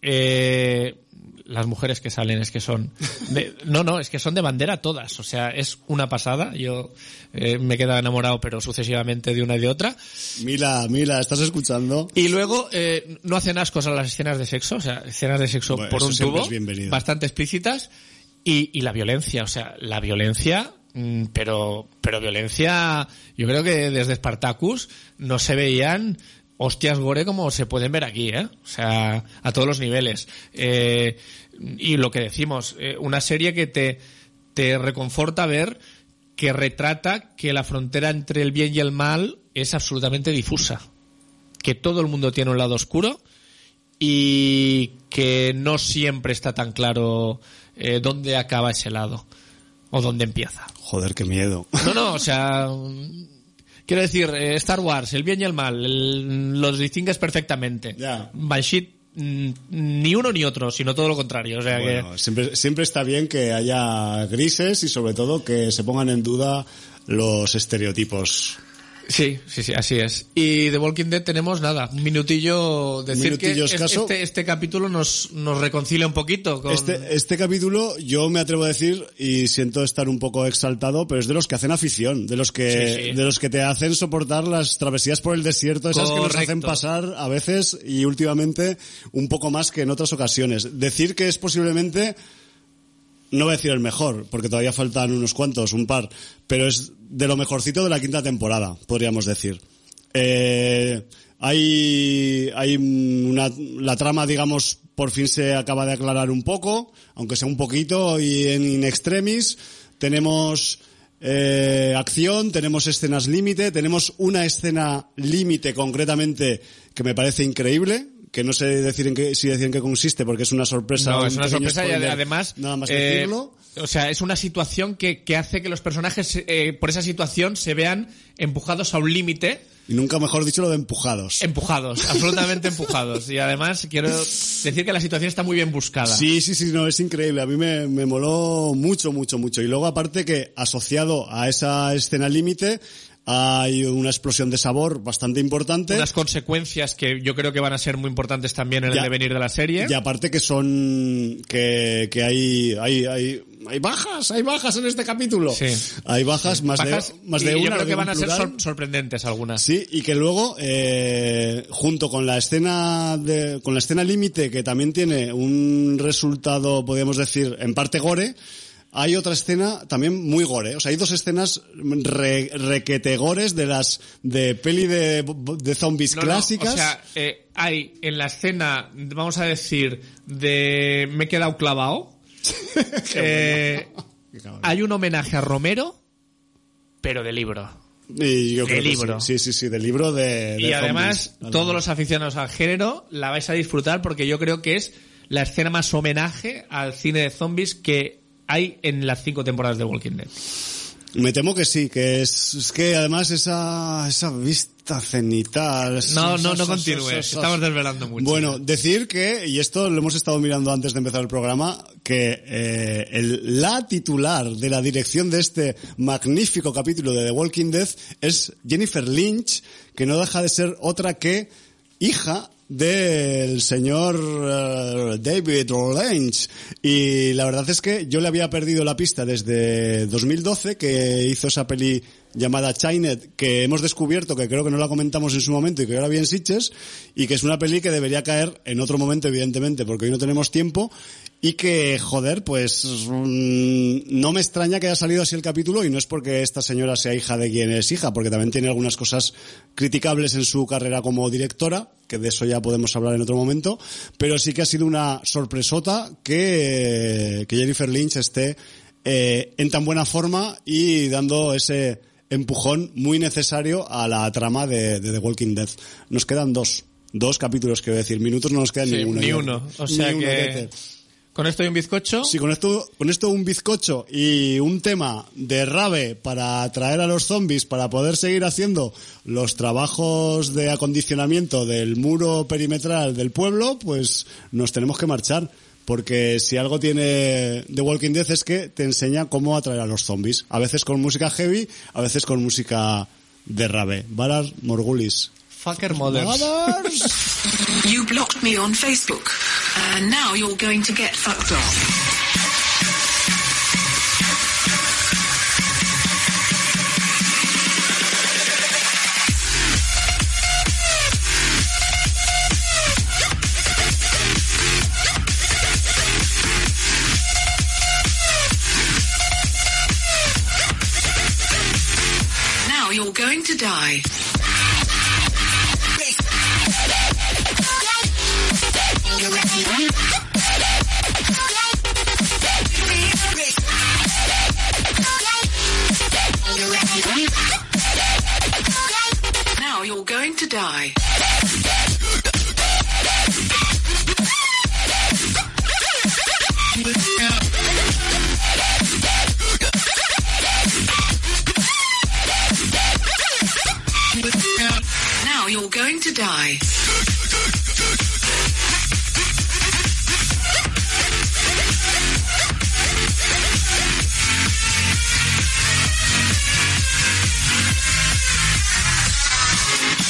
las mujeres que salen es que son es que son de bandera todas, o sea, es una pasada. Yo me he quedado enamorado, pero sucesivamente de una y de otra. Mila, ¿estás escuchando? Y luego no hacen ascos a las escenas de sexo, o sea, escenas de sexo por un tubo, bastante explícitas, y la violencia, o sea, la violencia, pero violencia, yo creo que desde Spartacus no se veían hostias gore como se pueden ver aquí, o sea, a todos los niveles. Y lo que decimos, una serie que te reconforta ver que retrata que la frontera entre el bien y el mal es absolutamente difusa, que todo el mundo tiene un lado oscuro y que no siempre está tan claro dónde acaba ese lado o dónde empieza. Joder, qué miedo. No, o sea, quiero decir, Star Wars, el bien y el mal, los distingues perfectamente. Ya. Banshee, ni uno ni otro, sino todo lo contrario. O sea, bueno, que siempre está bien que haya grises y sobre todo que se pongan en duda los estereotipos. Sí, así es. Y de Walking Dead tenemos nada, un minutillo, decir que este capítulo nos reconcilia un poquito con... Este capítulo yo me atrevo a decir, y siento estar un poco exaltado, pero es de los que hacen afición, de los que te hacen soportar las travesías por el desierto, esas que nos hacen pasar a veces y últimamente un poco más que en otras ocasiones. Decir que es posiblemente... No voy a decir el mejor, porque todavía faltan unos cuantos, un par, pero es de lo mejorcito de la 5ª temporada, podríamos decir. La trama, digamos, por fin se acaba de aclarar un poco, aunque sea un poquito, y en in extremis. Tenemos acción, tenemos escenas límite, tenemos una escena límite concretamente que me parece increíble, que no sé decir si decir en qué consiste, porque es una sorpresa. No, es una sorpresa y además, nada más decirlo. O sea, es una situación que hace que los personajes, por esa situación, se vean empujados a un límite. Y nunca mejor dicho lo de empujados. Empujados, absolutamente empujados. Y además quiero decir que la situación está muy bien buscada. Sí, no, es increíble. A mí me moló mucho. Y luego aparte que asociado a esa escena límite hay una explosión de sabor bastante importante. Unas consecuencias que yo creo que van a ser muy importantes también en el devenir de la serie. Y aparte que son, que hay bajas en este capítulo. Sí. Hay bajas, más de una. Yo creo que van a ser sorprendentes algunas. Sí, y que luego, junto con la escena límite, que también tiene un resultado, podríamos decir, en parte gore, hay otra escena también muy gore. O sea, hay dos escenas requete gores de peli de zombies clásicas. O sea, hay en la escena, vamos a decir, de Me he quedado clavado. Hay un homenaje a Romero, pero de libro. Y yo creo libro. Sí, del libro de y además, zombies. Todos los aficionados al género la vais a disfrutar porque yo creo que es la escena más homenaje al cine de zombies que hay en las 5 temporadas de Walking Dead. Me temo que sí, que es que además esa vista cenital... No continúes, estamos desvelando mucho. Bueno, decir que, y esto lo hemos estado mirando antes de empezar el programa, que la titular de la dirección de este magnífico capítulo de The Walking Dead es Jennifer Lynch, que no deja de ser otra que hija del señor David Lynch, y la verdad es que yo le había perdido la pista desde 2012, que hizo esa peli llamada Chained, que hemos descubierto, que creo que no la comentamos en su momento y que ahora vi en Sitges, y que es una peli que debería caer en otro momento, evidentemente, porque hoy no tenemos tiempo, y que, joder, pues no me extraña que haya salido así el capítulo, y no es porque esta señora sea hija de quien es hija, porque también tiene algunas cosas criticables en su carrera como directora, que de eso ya podemos hablar en otro momento, pero sí que ha sido una sorpresota que Jennifer Lynch esté en tan buena forma y dando ese empujón muy necesario a la trama de The Walking Dead. Nos quedan dos capítulos, quiero decir, minutos no nos quedan ninguno. Ni uno, o sea que... ¿Con esto y un bizcocho? Sí, con esto un bizcocho y un tema de rave para atraer a los zombies, para poder seguir haciendo los trabajos de acondicionamiento del muro perimetral del pueblo, pues nos tenemos que marchar. Porque si algo tiene The Walking Dead es que te enseña cómo atraer a los zombies. A veces con música heavy, a veces con música de rave. Varas Morgulis. Fucker mothers. You blocked me on Facebook, and now you're going to get fucked off. Now you're going to die. Now you're going to die.